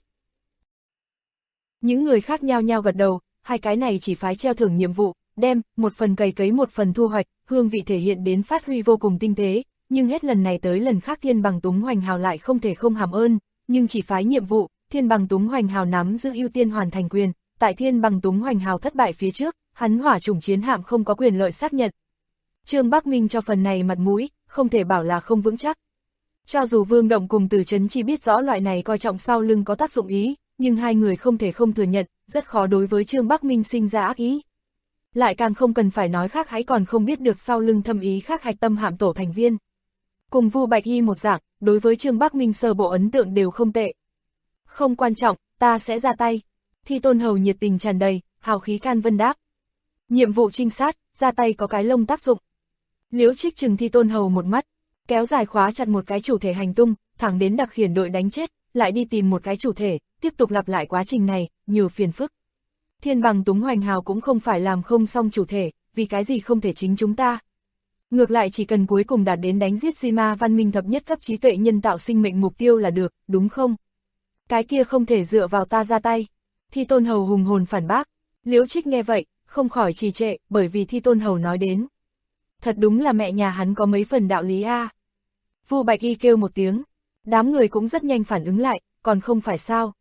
Những người khác nhao nhao gật đầu, 2 cái này chỉ phái treo thưởng nhiệm vụ, đem, một phần cày cấy một phần thu hoạch, hương vị thể hiện đến phát huy vô cùng tinh tế, nhưng hết lần này tới lần khác Thiên Bằng Túng Hoành Hào lại không thể không hàm ơn, nhưng chỉ phái nhiệm vụ, Thiên Bằng Túng Hoành Hào nắm giữ ưu tiên hoàn thành quyền, tại Thiên Bằng Túng Hoành Hào thất bại phía trước, hắn hỏa chủng chiến hạm không có quyền lợi xác nhận. Trương Bắc Minh cho phần này mặt mũi, không thể bảo là không vững chắc. Cho dù Vương Động cùng Từ Chấn Chi biết rõ loại này coi trọng sau lưng có tác dụng ý, nhưng hai người không thể không thừa nhận, rất khó đối với Trương Bắc Minh sinh ra ác ý. Lại càng không cần phải nói khác hãy còn không biết được sau lưng thâm ý khác hạch tâm hạm tổ thành viên. Cùng Vu Bạch Y một dạng, đối với Trương Bắc Minh sơ bộ ấn tượng đều không tệ. Không quan trọng, ta sẽ ra tay. Thi Tôn Hầu nhiệt tình tràn đầy, hào khí can vân đáp. Nhiệm vụ trinh sát, ra tay có cái lông tác dụng. Liễu Trích chừng Thi Tôn Hầu một mắt, kéo dài khóa chặt một cái chủ thể hành tung, thẳng đến đặc khiển đội đánh chết, lại đi tìm một cái chủ thể, tiếp tục lặp lại quá trình này, nhiều phiền phức. Thiên Bằng Túng Hoành Hào cũng không phải làm không xong chủ thể, vì cái gì không thể chính chúng ta. Ngược lại chỉ cần cuối cùng đạt đến đánh giết Di Ma văn minh thập nhất cấp trí tuệ nhân tạo sinh mệnh mục tiêu là được, đúng không? Cái kia không thể dựa vào ta ra tay. Thi Tôn Hầu hùng hồn phản bác. Liễu Trích nghe vậy, không khỏi trì trệ, bởi vì Thi Tôn Hầu nói đến. Thật đúng là mẹ nhà hắn có mấy phần đạo lý a. Vu Bạch Y kêu một tiếng, đám người cũng rất nhanh phản ứng lại, còn không phải sao.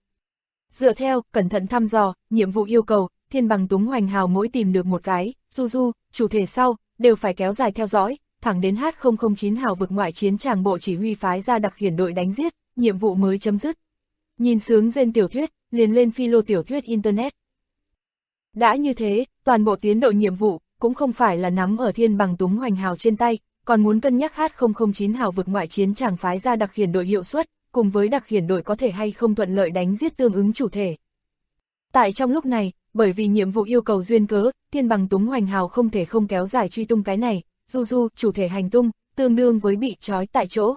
Dựa theo, cẩn thận thăm dò, nhiệm vụ yêu cầu, Thiên Bằng Túng Hoành Hào mỗi tìm được một cái, chủ thể sau, đều phải kéo dài theo dõi, thẳng đến H009 hào vực ngoại chiến tràng bộ chỉ huy phái ra đặc khiển đội đánh giết, nhiệm vụ mới chấm dứt. Nhìn sướng rên tiểu thuyết, liền lên philo tiểu thuyết Internet. Đã như thế, toàn bộ tiến độ nhiệm vụ, cũng không phải là nắm ở Thiên Bằng Túng Hoành Hào trên tay, còn muốn cân nhắc H009 hào vực ngoại chiến tràng phái ra đặc khiển đội hiệu suất, cùng với đặc khiển đội có thể hay không thuận lợi đánh giết tương ứng chủ thể. Tại trong lúc này, bởi vì nhiệm vụ yêu cầu duyên cớ, Thiên Bằng Túng Hoành Hào không thể không kéo dài truy tung cái này, chủ thể hành tung, tương đương với bị trói tại chỗ.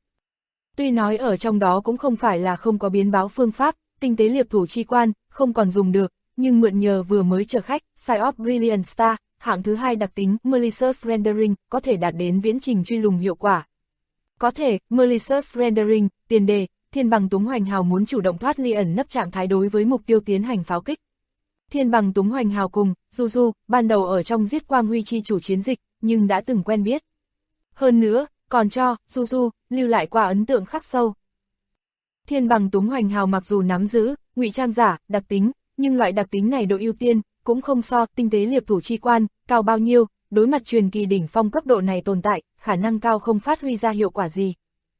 Tuy nói ở trong đó cũng không phải là không có biến báo phương pháp, tinh tế liệp thủ chi quan, không còn dùng được, nhưng mượn nhờ vừa mới chở khách, Psy-Op Brilliant Star, hạng thứ 2 đặc tính, Malicious Rendering, có thể đạt đến viễn trình truy lùng hiệu quả. Có thể, Malicious Rendering, tiền đề, Thiên Bằng Túng Hoành Hào muốn chủ động thoát ly ẩn nấp trạng thái đối với mục tiêu tiến hành pháo kích. Thiên Bằng Túng Hoành Hào cùng, ban đầu ở trong giết Quang Huy chi chủ chiến dịch, nhưng đã từng quen biết. Hơn nữa, còn cho, lưu lại qua ấn tượng khắc sâu. Thiên Bằng Túng Hoành Hào mặc dù nắm giữ, ngụy trang giả, đặc tính, nhưng loại đặc tính này độ ưu tiên, cũng không so tinh tế liệp thủ chi quan, cao bao nhiêu, đối mặt truyền kỳ đỉnh phong cấp độ này tồn tại, khả năng cao không phát huy ra hiệu quả gì.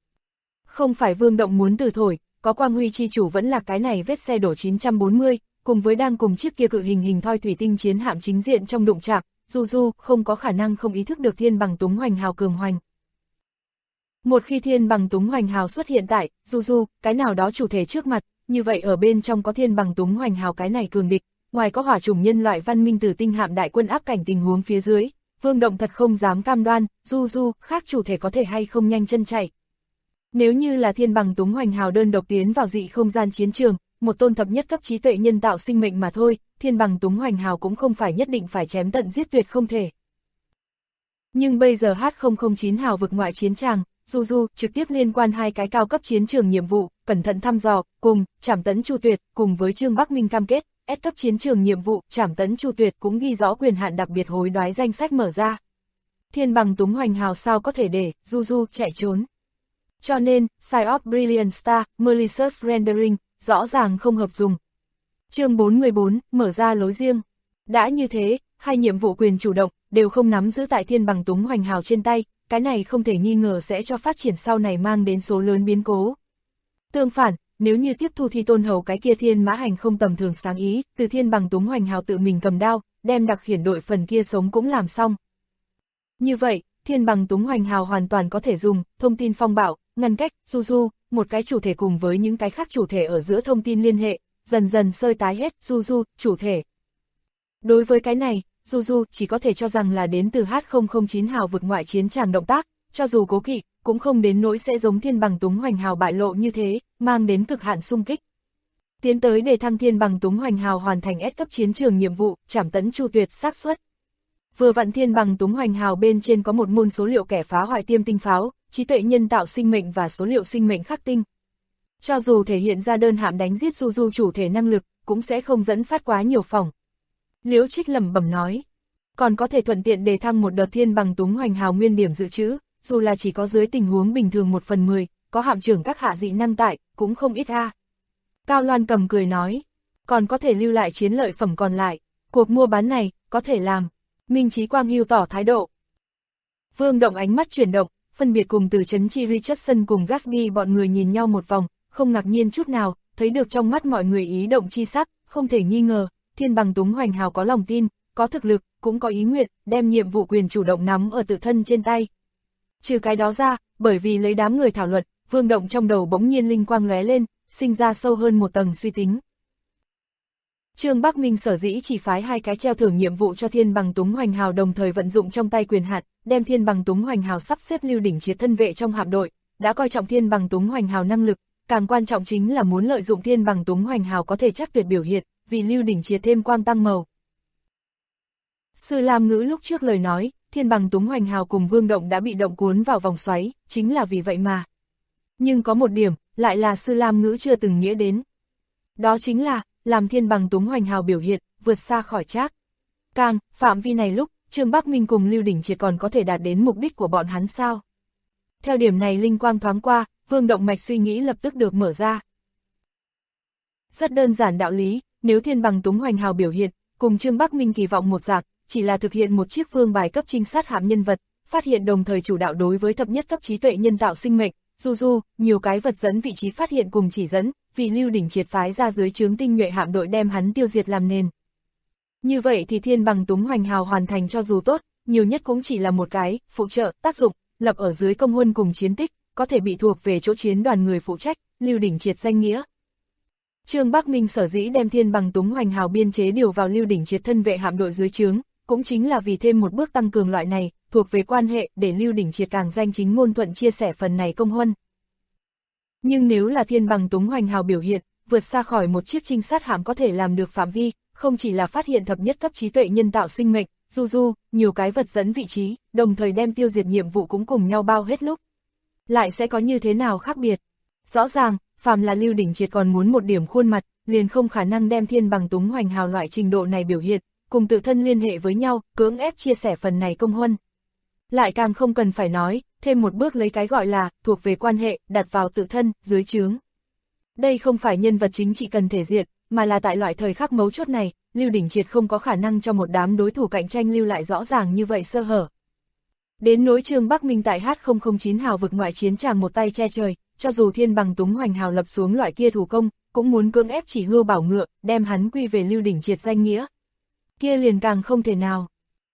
Không phải Vương Động muốn từ thổi, có Quang Huy chi chủ vẫn là cái này vết xe đổ 940, cùng với đang cùng chiếc kia cự hình thoi thủy tinh chiến hạm chính diện trong đụng chạm, không có khả năng không ý thức được Thiên Bằng Túng Hoành Hào cường hoành. Một khi Thiên Bằng Túng Hoành Hào xuất hiện tại, cái nào đó chủ thể trước mặt, như vậy ở bên trong có Thiên Bằng Túng Hoành Hào cái này cường địch, ngoài có hỏa chủng nhân loại văn minh tử tinh hạm đại quân áp cảnh tình huống phía dưới, Vương Động thật không dám cam đoan, khác chủ thể có thể hay không nhanh chân chạy. Nếu như là Thiên Bằng Túng Hoành Hào đơn độc tiến vào dị không gian chiến trường, một tôn thập nhất cấp trí tuệ nhân tạo sinh mệnh mà thôi, Thiên Bằng Túng Hoành Hào cũng không phải nhất định phải chém tận giết tuyệt không thể. Nhưng bây giờ H009 hào vực ngoại chiến tràng, trực tiếp liên quan 2 cái cao cấp chiến trường nhiệm vụ, cẩn thận thăm dò, cùng, trảm tấn Chu Tuyệt, cùng với Trương Bắc Minh cam kết, S cấp chiến trường nhiệm vụ, trảm tấn Chu Tuyệt cũng ghi rõ quyền hạn đặc biệt hối đoái danh sách mở ra. Thiên Bằng Túng Hoành Hào sao có thể để, chạy trốn. Cho nên, Psy-Op Brilliant Star, Malicious Rendering, rõ ràng không hợp dùng. Chương 414, mở ra lối riêng. Đã như thế, 2 nhiệm vụ quyền chủ động, đều không nắm giữ tại Thiên Bằng Túng Hoành Hào trên tay, cái này không thể nghi ngờ sẽ cho phát triển sau này mang đến số lớn biến cố. Tương phản, nếu như tiếp thu Thi Tôn Hầu cái kia Thiên Mã Hành không tầm thường sáng ý, từ Thiên Bằng Túng Hoành Hào tự mình cầm đao, đem đặc khiển đội phần kia sống cũng làm xong. Như vậy, Thiên Bằng Túng Hoành Hào hoàn toàn có thể dùng thông tin phong bạo, ngăn cách, một cái chủ thể cùng với những cái khác chủ thể ở giữa thông tin liên hệ, dần dần sơi tái hết, chủ thể. Đối với cái này, chỉ có thể cho rằng là đến từ H009 hào vực ngoại chiến tràng động tác, cho dù cố kỵ, cũng không đến nỗi sẽ giống Thiên Bằng Túng Hoành Hào bại lộ như thế, mang đến cực hạn xung kích. Tiến tới để thăng Thiên Bằng Túng Hoành Hào hoàn thành S cấp chiến trường nhiệm vụ, trảm tấn Chu Tuyệt xác suất. Vừa vặn Thiên Bằng Túng Hoành Hào bên trên có một môn số liệu kẻ phá hoại tiêm tinh pháo, trí tuệ nhân tạo sinh mệnh và số liệu sinh mệnh khắc tinh. Cho dù thể hiện ra đơn hạm đánh giết Du chủ thể năng lực, cũng sẽ không dẫn phát quá nhiều phòng. Liễu Trích lẩm bẩm nói, còn có thể thuận tiện đề thăng một đợt Thiên Bằng Túng Hoành Hào nguyên điểm dự trữ, dù là chỉ có dưới tình huống bình thường 1/10, có hạm trưởng các hạ dị năng tại, cũng không ít a. Cao Loan cầm cười nói, còn có thể lưu lại chiến lợi phẩm còn lại, cuộc mua bán này, có thể làm. Minh Chí Quang hưu tỏ thái độ. Vương Động ánh mắt chuyển động, phân biệt cùng Từ Chấn Chi Richardson cùng Gatsby bọn người nhìn nhau một vòng, không ngạc nhiên chút nào, thấy được trong mắt mọi người ý động chi sắc, không thể nghi ngờ, Thiên Bằng Túng Hoành Hào có lòng tin, có thực lực, cũng có ý nguyện, đem nhiệm vụ quyền chủ động nắm ở tự thân trên tay. Trừ cái đó ra, bởi vì lấy đám người thảo luận, Vương Động trong đầu bỗng nhiên linh quang lóe lên, sinh ra sâu hơn một tầng suy tính. Trương Bắc Minh sở dĩ chỉ phái 2 cái treo thưởng nhiệm vụ cho Thiên Bằng Túng Hoành Hào đồng thời vận dụng trong tay quyền hạn, đem Thiên Bằng Túng Hoành Hào sắp xếp Lưu Đỉnh Triệt thân vệ trong hạm đội, đã coi trọng Thiên Bằng Túng Hoành Hào năng lực, càng quan trọng chính là muốn lợi dụng Thiên Bằng Túng Hoành Hào có thể chắc tuyệt biểu hiện, vì Lưu Đỉnh Triệt thêm quang tăng màu. Sư Lam Ngữ lúc trước lời nói, Thiên Bằng Túng Hoành Hào cùng Vương Động đã bị động cuốn vào vòng xoáy, chính là vì vậy mà. Nhưng có một điểm, lại là Sư Lam Ngữ chưa từng nghĩ đến. Đó chính là, làm Thiên Bằng Túng Hoành Hào biểu hiện, vượt xa khỏi Trác. Càng, phạm vi này lúc, Trương Bắc Minh cùng Lưu Đỉnh Triệt còn có thể đạt đến mục đích của bọn hắn sao? Theo điểm này linh quang thoáng qua, Vương Động mạch suy nghĩ lập tức được mở ra. Rất đơn giản đạo lý, nếu Thiên Bằng Túng Hoành Hào biểu hiện, cùng Trương Bắc Minh kỳ vọng một dạng, chỉ là thực hiện một chiếc vương bài cấp trinh sát hạm nhân vật, phát hiện đồng thời chủ đạo đối với thập nhất cấp trí tuệ nhân tạo sinh mệnh, nhiều cái vật dẫn vị trí phát hiện cùng chỉ dẫn, vì Lưu Đỉnh Triệt phái ra dưới trướng tinh nhuệ hạm đội đem hắn tiêu diệt làm nền. Như vậy thì Thiên Bằng Túng Hoành Hào hoàn thành cho dù tốt, nhiều nhất cũng chỉ là một cái, phụ trợ, tác dụng, lập ở dưới công huân cùng chiến tích, có thể bị thuộc về chỗ chiến đoàn người phụ trách, Lưu Đỉnh Triệt danh nghĩa. Trương Bắc Minh sở dĩ đem Thiên Bằng Túng Hoành Hào biên chế điều vào Lưu Đỉnh Triệt thân vệ hạm đội dưới trướng, cũng chính là vì thêm một bước tăng cường loại này, thuộc về quan hệ, để Lưu Đỉnh Triệt càng danh chính ngôn thuận chia sẻ phần này công huân. Nhưng nếu là Thiên Bằng Túng Hoành Hào biểu hiện, vượt xa khỏi một chiếc trinh sát hạm có thể làm được phạm vi, không chỉ là phát hiện thập nhất cấp trí tuệ nhân tạo sinh mệnh, nhiều cái vật dẫn vị trí, đồng thời đem tiêu diệt nhiệm vụ cũng cùng nhau bao hết lúc. Lại sẽ có như thế nào khác biệt? Rõ ràng, phàm là Lưu Đỉnh Triệt còn muốn một điểm khuôn mặt, liền không khả năng đem Thiên Bằng Túng Hoành Hào loại trình độ này biểu hiện, cùng tự thân liên hệ với nhau, cưỡng ép chia sẻ phần này công huân. Lại càng không cần phải nói, thêm một bước lấy cái gọi là, thuộc về quan hệ, đặt vào tự thân, dưới trướng. Đây không phải nhân vật chính trị cần thể diện, mà là tại loại thời khắc mấu chốt này, Lưu Đỉnh Triệt không có khả năng cho một đám đối thủ cạnh tranh lưu lại rõ ràng như vậy sơ hở. Đến nỗi Trương Bắc Minh tại H009 hào vực ngoại chiến tràng một tay che trời, cho dù Thiên Bằng Túng Hoành Hào lập xuống loại kia thủ công, cũng muốn cưỡng ép chỉ hưu bảo ngựa, đem hắn quy về Lưu Đỉnh Triệt danh nghĩa. Kia liền càng không thể nào.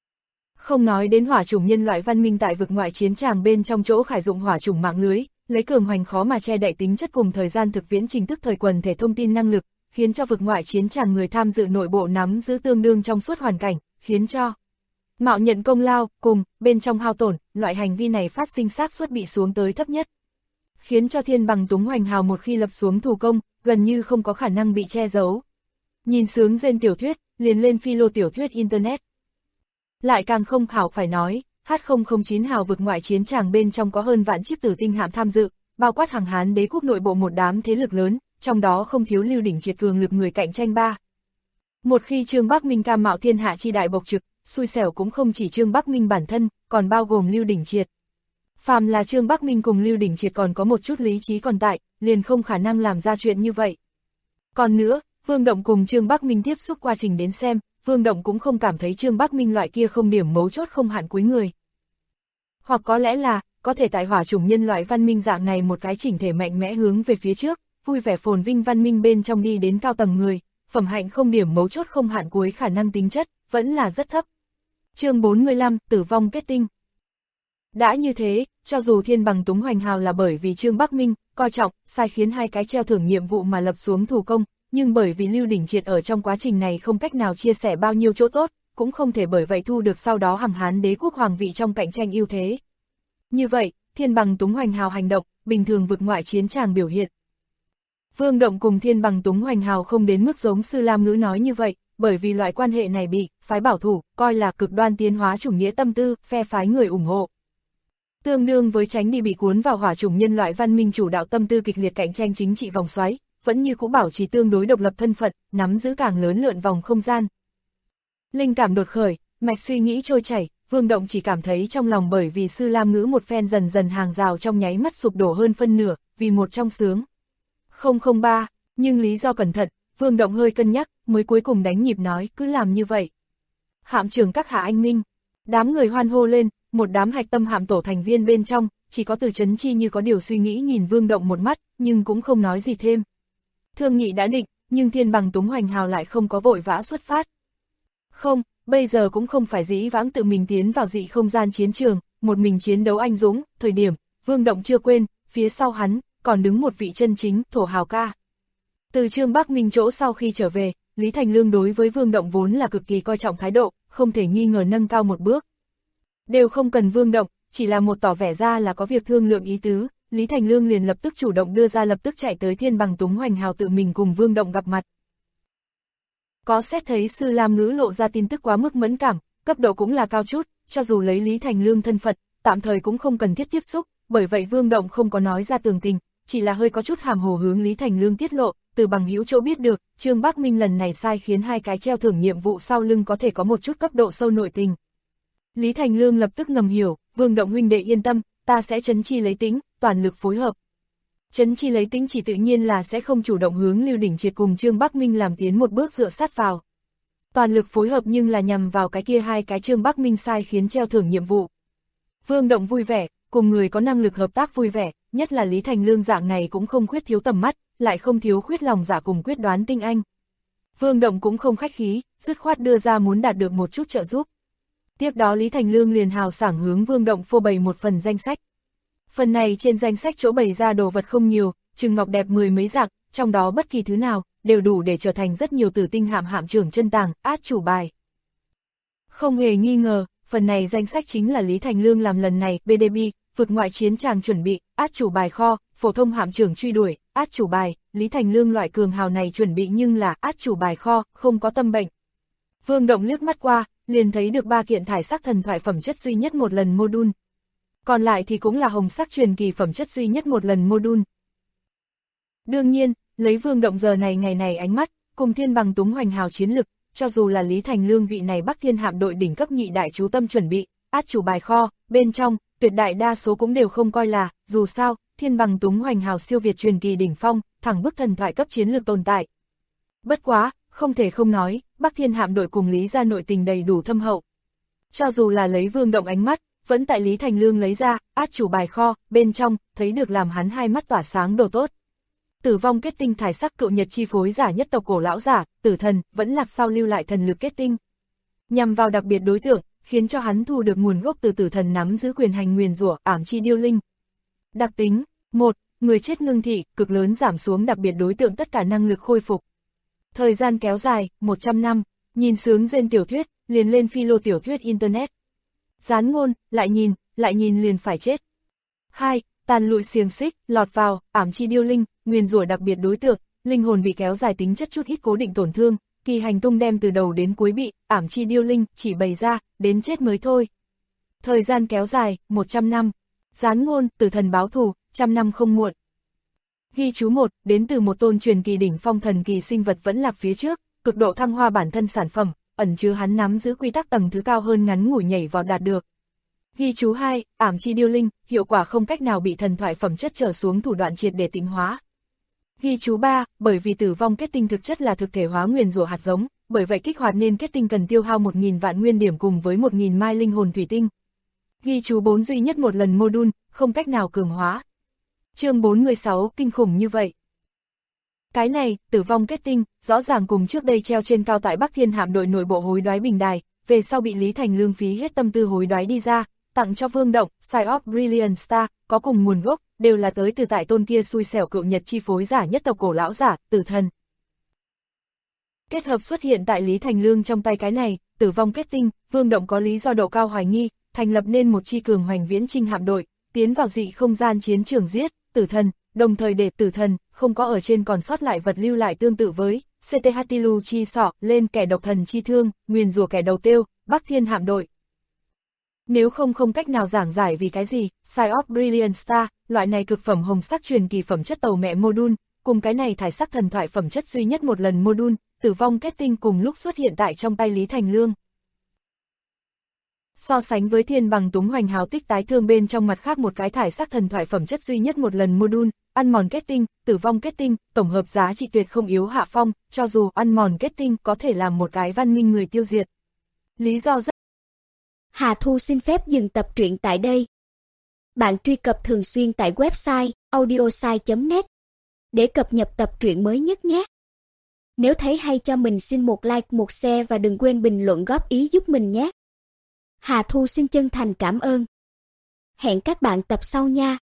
Không nói đến hỏa chủng nhân loại văn minh tại vực ngoại chiến tràng bên trong chỗ khải dụng hỏa chủng mạng lưới, lấy cường hoành khó mà che đậy tính chất cùng thời gian thực viễn trình thức thời quần thể thông tin năng lực, khiến cho vực ngoại chiến tràng người tham dự nội bộ nắm giữ tương đương trong suốt hoàn cảnh, khiến cho mạo nhận công lao, cùng, bên trong hao tổn, loại hành vi này phát sinh xác suất bị xuống tới thấp nhất. Khiến cho Thiên Bằng Túng Hoành Hào một khi lập xuống thủ công, gần như không có khả năng bị che giấu. Nhìn sướng trên tiểu thuyết, liền lên philo tiểu thuyết Internet. Lại càng không khảo phải nói, H009 hào vực ngoại chiến tràng bên trong có hơn vạn chiếc tử tinh hạm tham dự, bao quát hàng Hán đế quốc nội bộ một đám thế lực lớn, trong đó không thiếu Lưu Đỉnh Triệt cường lực người cạnh tranh ba. Một khi Trương Bắc Minh cam mạo thiên hạ chi đại bộc trực, xui xẻo cũng không chỉ Trương Bắc Minh bản thân, còn bao gồm Lưu Đỉnh Triệt. Phàm là Trương Bắc Minh cùng Lưu Đỉnh Triệt còn có một chút lý trí còn tại, liền không khả năng làm ra chuyện như vậy. Còn nữa, Vương Động cùng Trương Bắc Minh tiếp xúc quá trình đến xem, Vương Động cũng không cảm thấy Trương Bắc Minh loại kia không điểm mấu chốt không hạn cuối người. Hoặc có lẽ là, có thể tại hỏa chủng nhân loại văn minh dạng này một cái chỉnh thể mạnh mẽ hướng về phía trước, vui vẻ phồn vinh văn minh bên trong đi đến cao tầng người, phẩm hạnh không điểm mấu chốt không hạn cuối khả năng tính chất, vẫn là rất thấp. Chương 45, tử vong kết tinh. Đã như thế, cho dù Thiên Bằng Túng Hoành Hào là bởi vì Trương Bắc Minh, coi trọng, sai khiến 2 cái treo thưởng nhiệm vụ mà lập xuống thủ công, nhưng bởi vì Lưu Đỉnh Triệt ở trong quá trình này không cách nào chia sẻ bao nhiêu chỗ tốt, cũng không thể bởi vậy thu được sau đó hàng Hán đế quốc hoàng vị trong cạnh tranh ưu thế. Như vậy, Thiên Bằng Túng Hoành Hào hành động, bình thường vực ngoại chiến tràng biểu hiện. Vương Động cùng Thiên Bằng Túng Hoành Hào không đến mức giống Sư Lam Ngữ nói như vậy, bởi vì loại quan hệ này bị phái bảo thủ coi là cực đoan tiến hóa chủ nghĩa tâm tư, phe phái người ủng hộ. Tương đương với tránh đi bị cuốn vào hỏa chủng nhân loại văn minh chủ đạo tâm tư kịch liệt cạnh tranh chính trị vòng xoáy, vẫn như cũ bảo trì tương đối độc lập thân phận, nắm giữ càng lớn lượn vòng không gian. Linh cảm đột khởi, mạch suy nghĩ trôi chảy, Vương Động chỉ cảm thấy trong lòng bởi vì Sư Lam Ngữ một phen dần dần hàng rào trong nháy mắt sụp đổ hơn phân nửa, vì một trong sướng. 003, nhưng lý do cẩn thận, Vương Động hơi cân nhắc, mới cuối cùng đánh nhịp nói, cứ làm như vậy. Hạm trưởng các hạ anh minh, đám người hoan hô lên, một đám hạch tâm hạm tổ thành viên bên trong, chỉ có Từ Chấn Chi như có điều suy nghĩ nhìn Vương Động một mắt, nhưng cũng không nói gì thêm. Thương nghị đã định, nhưng Thiên Bằng Túng Hoành Hào lại không có vội vã xuất phát. Không, bây giờ cũng không phải dĩ vãng tự mình tiến vào dị không gian chiến trường, một mình chiến đấu anh dũng, thời điểm, Vương Động chưa quên, phía sau hắn, còn đứng một vị chân chính, thổ hào ca. Từ Trương Bắc Minh chỗ sau khi trở về, Lý Thành Lương đối với Vương Động vốn là cực kỳ coi trọng thái độ, không thể nghi ngờ nâng cao một bước. Đều không cần Vương Động, chỉ là một tỏ vẻ ra là có việc thương lượng ý tứ, Lý Thành Lương liền lập tức chủ động đưa ra lập tức chạy tới Thiên Bằng Túng Hoành Hào tự mình cùng Vương Động gặp mặt. Có xét thấy Sư Lam Ngữ lộ ra tin tức quá mức mẫn cảm, cấp độ cũng là cao chút, cho dù lấy Lý Thành Lương thân phận, tạm thời cũng không cần thiết tiếp xúc, bởi vậy Vương Động không có nói ra tường tình, chỉ là hơi có chút hàm hồ hướng Lý Thành Lương tiết lộ, từ bằng hữu chỗ biết được, Trương Bắc Minh lần này sai khiến 2 cái treo thưởng nhiệm vụ sau lưng có thể có một chút cấp độ sâu nội tình. Lý Thành Lương lập tức ngầm hiểu, Vương Động huynh đệ yên tâm, ta sẽ Trấn Chi lấy tính, toàn lực phối hợp. Trấn Chi lấy tính chỉ tự nhiên là sẽ không chủ động hướng Lưu Đỉnh Triệt cùng Trương Bắc Minh làm tiến một bước dựa sát vào. Toàn lực phối hợp nhưng là nhằm vào cái kia 2 cái Trương Bắc Minh sai khiến treo thưởng nhiệm vụ. Vương Động vui vẻ, cùng người có năng lực hợp tác vui vẻ, nhất là Lý Thành Lương dạng này cũng không khuyết thiếu tầm mắt, lại không thiếu khuyết lòng dạ cùng quyết đoán tinh anh. Vương Động cũng không khách khí, dứt khoát đưa ra muốn đạt được một chút trợ giúp. Tiếp đó Lý Thành Lương liền hào sảng hướng Vương Động phô bày một phần danh sách. Phần này trên danh sách chỗ bày ra đồ vật không nhiều, trừng ngọc đẹp 10 mấy dạng, trong đó bất kỳ thứ nào, đều đủ để trở thành rất nhiều tử tinh hạm trưởng chân tàng, át chủ bài. Không hề nghi ngờ, phần này danh sách chính là Lý Thành Lương làm lần này, BDB, vượt ngoại chiến tràng chuẩn bị, át chủ bài kho, phổ thông hạm trưởng truy đuổi, át chủ bài, Lý Thành Lương loại cường hào này chuẩn bị nhưng là át chủ bài kho, không có tâm bệnh. Vương Động liếc mắt qua, liền thấy được 3 kiện thải sắc thần thoại phẩm chất duy nhất một lần module. Còn lại thì cũng là hồng sắc truyền kỳ phẩm chất duy nhất một lần module. Đương nhiên, lấy Vương Động giờ này ngày này ánh mắt, cùng Thiên Bằng Túng Hoành Hào chiến lực, cho dù là Lý Thành Lương vị này Bắc Thiên hạm đội đỉnh cấp nhị đại chú tâm chuẩn bị, át chủ bài kho, bên trong, tuyệt đại đa số cũng đều không coi là, dù sao, Thiên Bằng Túng Hoành Hào siêu việt truyền kỳ đỉnh phong, thẳng bức thần thoại cấp chiến lược tồn tại. Bất quá, không thể không nói, Bắc Thiên hạm đội cùng Lý gia nội tình đầy đủ thâm hậu. Cho dù là lấy Vương Động ánh mắt, vẫn tại Lý Thành Lương lấy ra, át chủ bài kho, bên trong, thấy được làm hắn hai mắt tỏa sáng đồ tốt. Tử vong kết tinh thải sắc cựu nhật chi phối giả nhất tộc cổ lão giả, tử thần, vẫn lạc sau lưu lại thần lực kết tinh. Nhằm vào đặc biệt đối tượng, khiến cho hắn thu được nguồn gốc từ tử thần nắm giữ quyền hành nguyền rủa, ảm chi điêu linh. Đặc tính, 1. Người chết ngưng thị, cực lớn giảm xuống đặc biệt đối tượng tất cả năng lực khôi phục. Thời gian kéo dài, 100 năm, nhìn sướng trên tiểu thuyết, liền lên philo tiểu thuyết Internet. Gián ngôn, lại nhìn liền phải chết. 2. Tàn lụi xiềng xích, lọt vào, ảm chi điêu linh, nguyền rủa đặc biệt đối tượng, linh hồn bị kéo dài tính chất chút ít cố định tổn thương, kỳ hành tung đem từ đầu đến cuối bị, ảm chi điêu linh, chỉ bày ra, đến chết mới thôi. Thời gian kéo dài, 100 năm. Gián ngôn, tử thần báo thù, 100 năm không muộn. Ghi chú 1, đến từ một tôn truyền kỳ đỉnh phong thần kỳ sinh vật vẫn lạc phía trước, cực độ thăng hoa bản thân sản phẩm, ẩn chứa hắn nắm giữ quy tắc tầng thứ cao hơn ngắn ngủi nhảy vào đạt được. Ghi chú 2, ảm chi điêu linh, hiệu quả không cách nào bị thần thoại phẩm chất trở xuống thủ đoạn triệt để tịnh hóa. Ghi chú 3, bởi vì tử vong kết tinh thực chất là thực thể hóa nguyền rủa hạt giống, bởi vậy kích hoạt nên kết tinh cần tiêu hao 1000 vạn nguyên điểm cùng với 1000 mai linh hồn thủy tinh. Ghi chú 4 duy nhất một lần module, không cách nào cường hóa. Chương 46, kinh khủng như vậy. Cái này, tử vong kết tinh, rõ ràng cùng trước đây treo trên cao tại Bắc Thiên hạm đội nội bộ hối đoái bình đài, về sau bị Lý Thành Lương phí hết tâm tư hối đoái đi ra, tặng cho Vương Động, Side of Brilliant Star, có cùng nguồn gốc, đều là tới từ tại tôn kia xui xẻo cựu nhật chi phối giả nhất tộc cổ lão giả, tử thần. Kết hợp xuất hiện tại Lý Thành Lương trong tay cái này, tử vong kết tinh, Vương Động có lý do độ cao hoài nghi, thành lập nên một chi cường hoành viễn trinh hạm đội, tiến vào dị không gian chiến trường giết, tử thần, đồng thời để tử thần, không có ở trên còn sót lại vật lưu lại tương tự với CTHTLU chi sọ, lên kẻ độc thần chi thương, nguyền rủa kẻ đầu tiêu, Bắc Thiên hạm đội. Nếu không cách nào giảng giải vì cái gì, Side of Brilliant Star, loại này cực phẩm hồng sắc truyền kỳ phẩm chất tàu mẹ module, cùng cái này thải sắc thần thoại phẩm chất duy nhất một lần module, tử vong kết tinh cùng lúc xuất hiện tại trong tay Lý Thành Lương. So sánh với thiên bằng túng hoành hào tích tái thương bên trong mặt khác một cái thải sắc thần thoại phẩm chất duy nhất một lần module, ăn mòn kết tinh, tử vong kết tinh, tổng hợp giá trị tuyệt không yếu hạ phong, cho dù ăn mòn kết tinh có thể làm một cái văn minh người tiêu diệt. Lý do rất... Hà Thu xin phép dừng tập truyện tại đây. Bạn truy cập thường xuyên tại website audiosai.net để cập nhật tập truyện mới nhất nhé. Nếu thấy hay cho mình xin một like, một share và đừng quên bình luận góp ý giúp mình nhé. Hà Thu xin chân thành cảm ơn. Hẹn các bạn tập sau nha.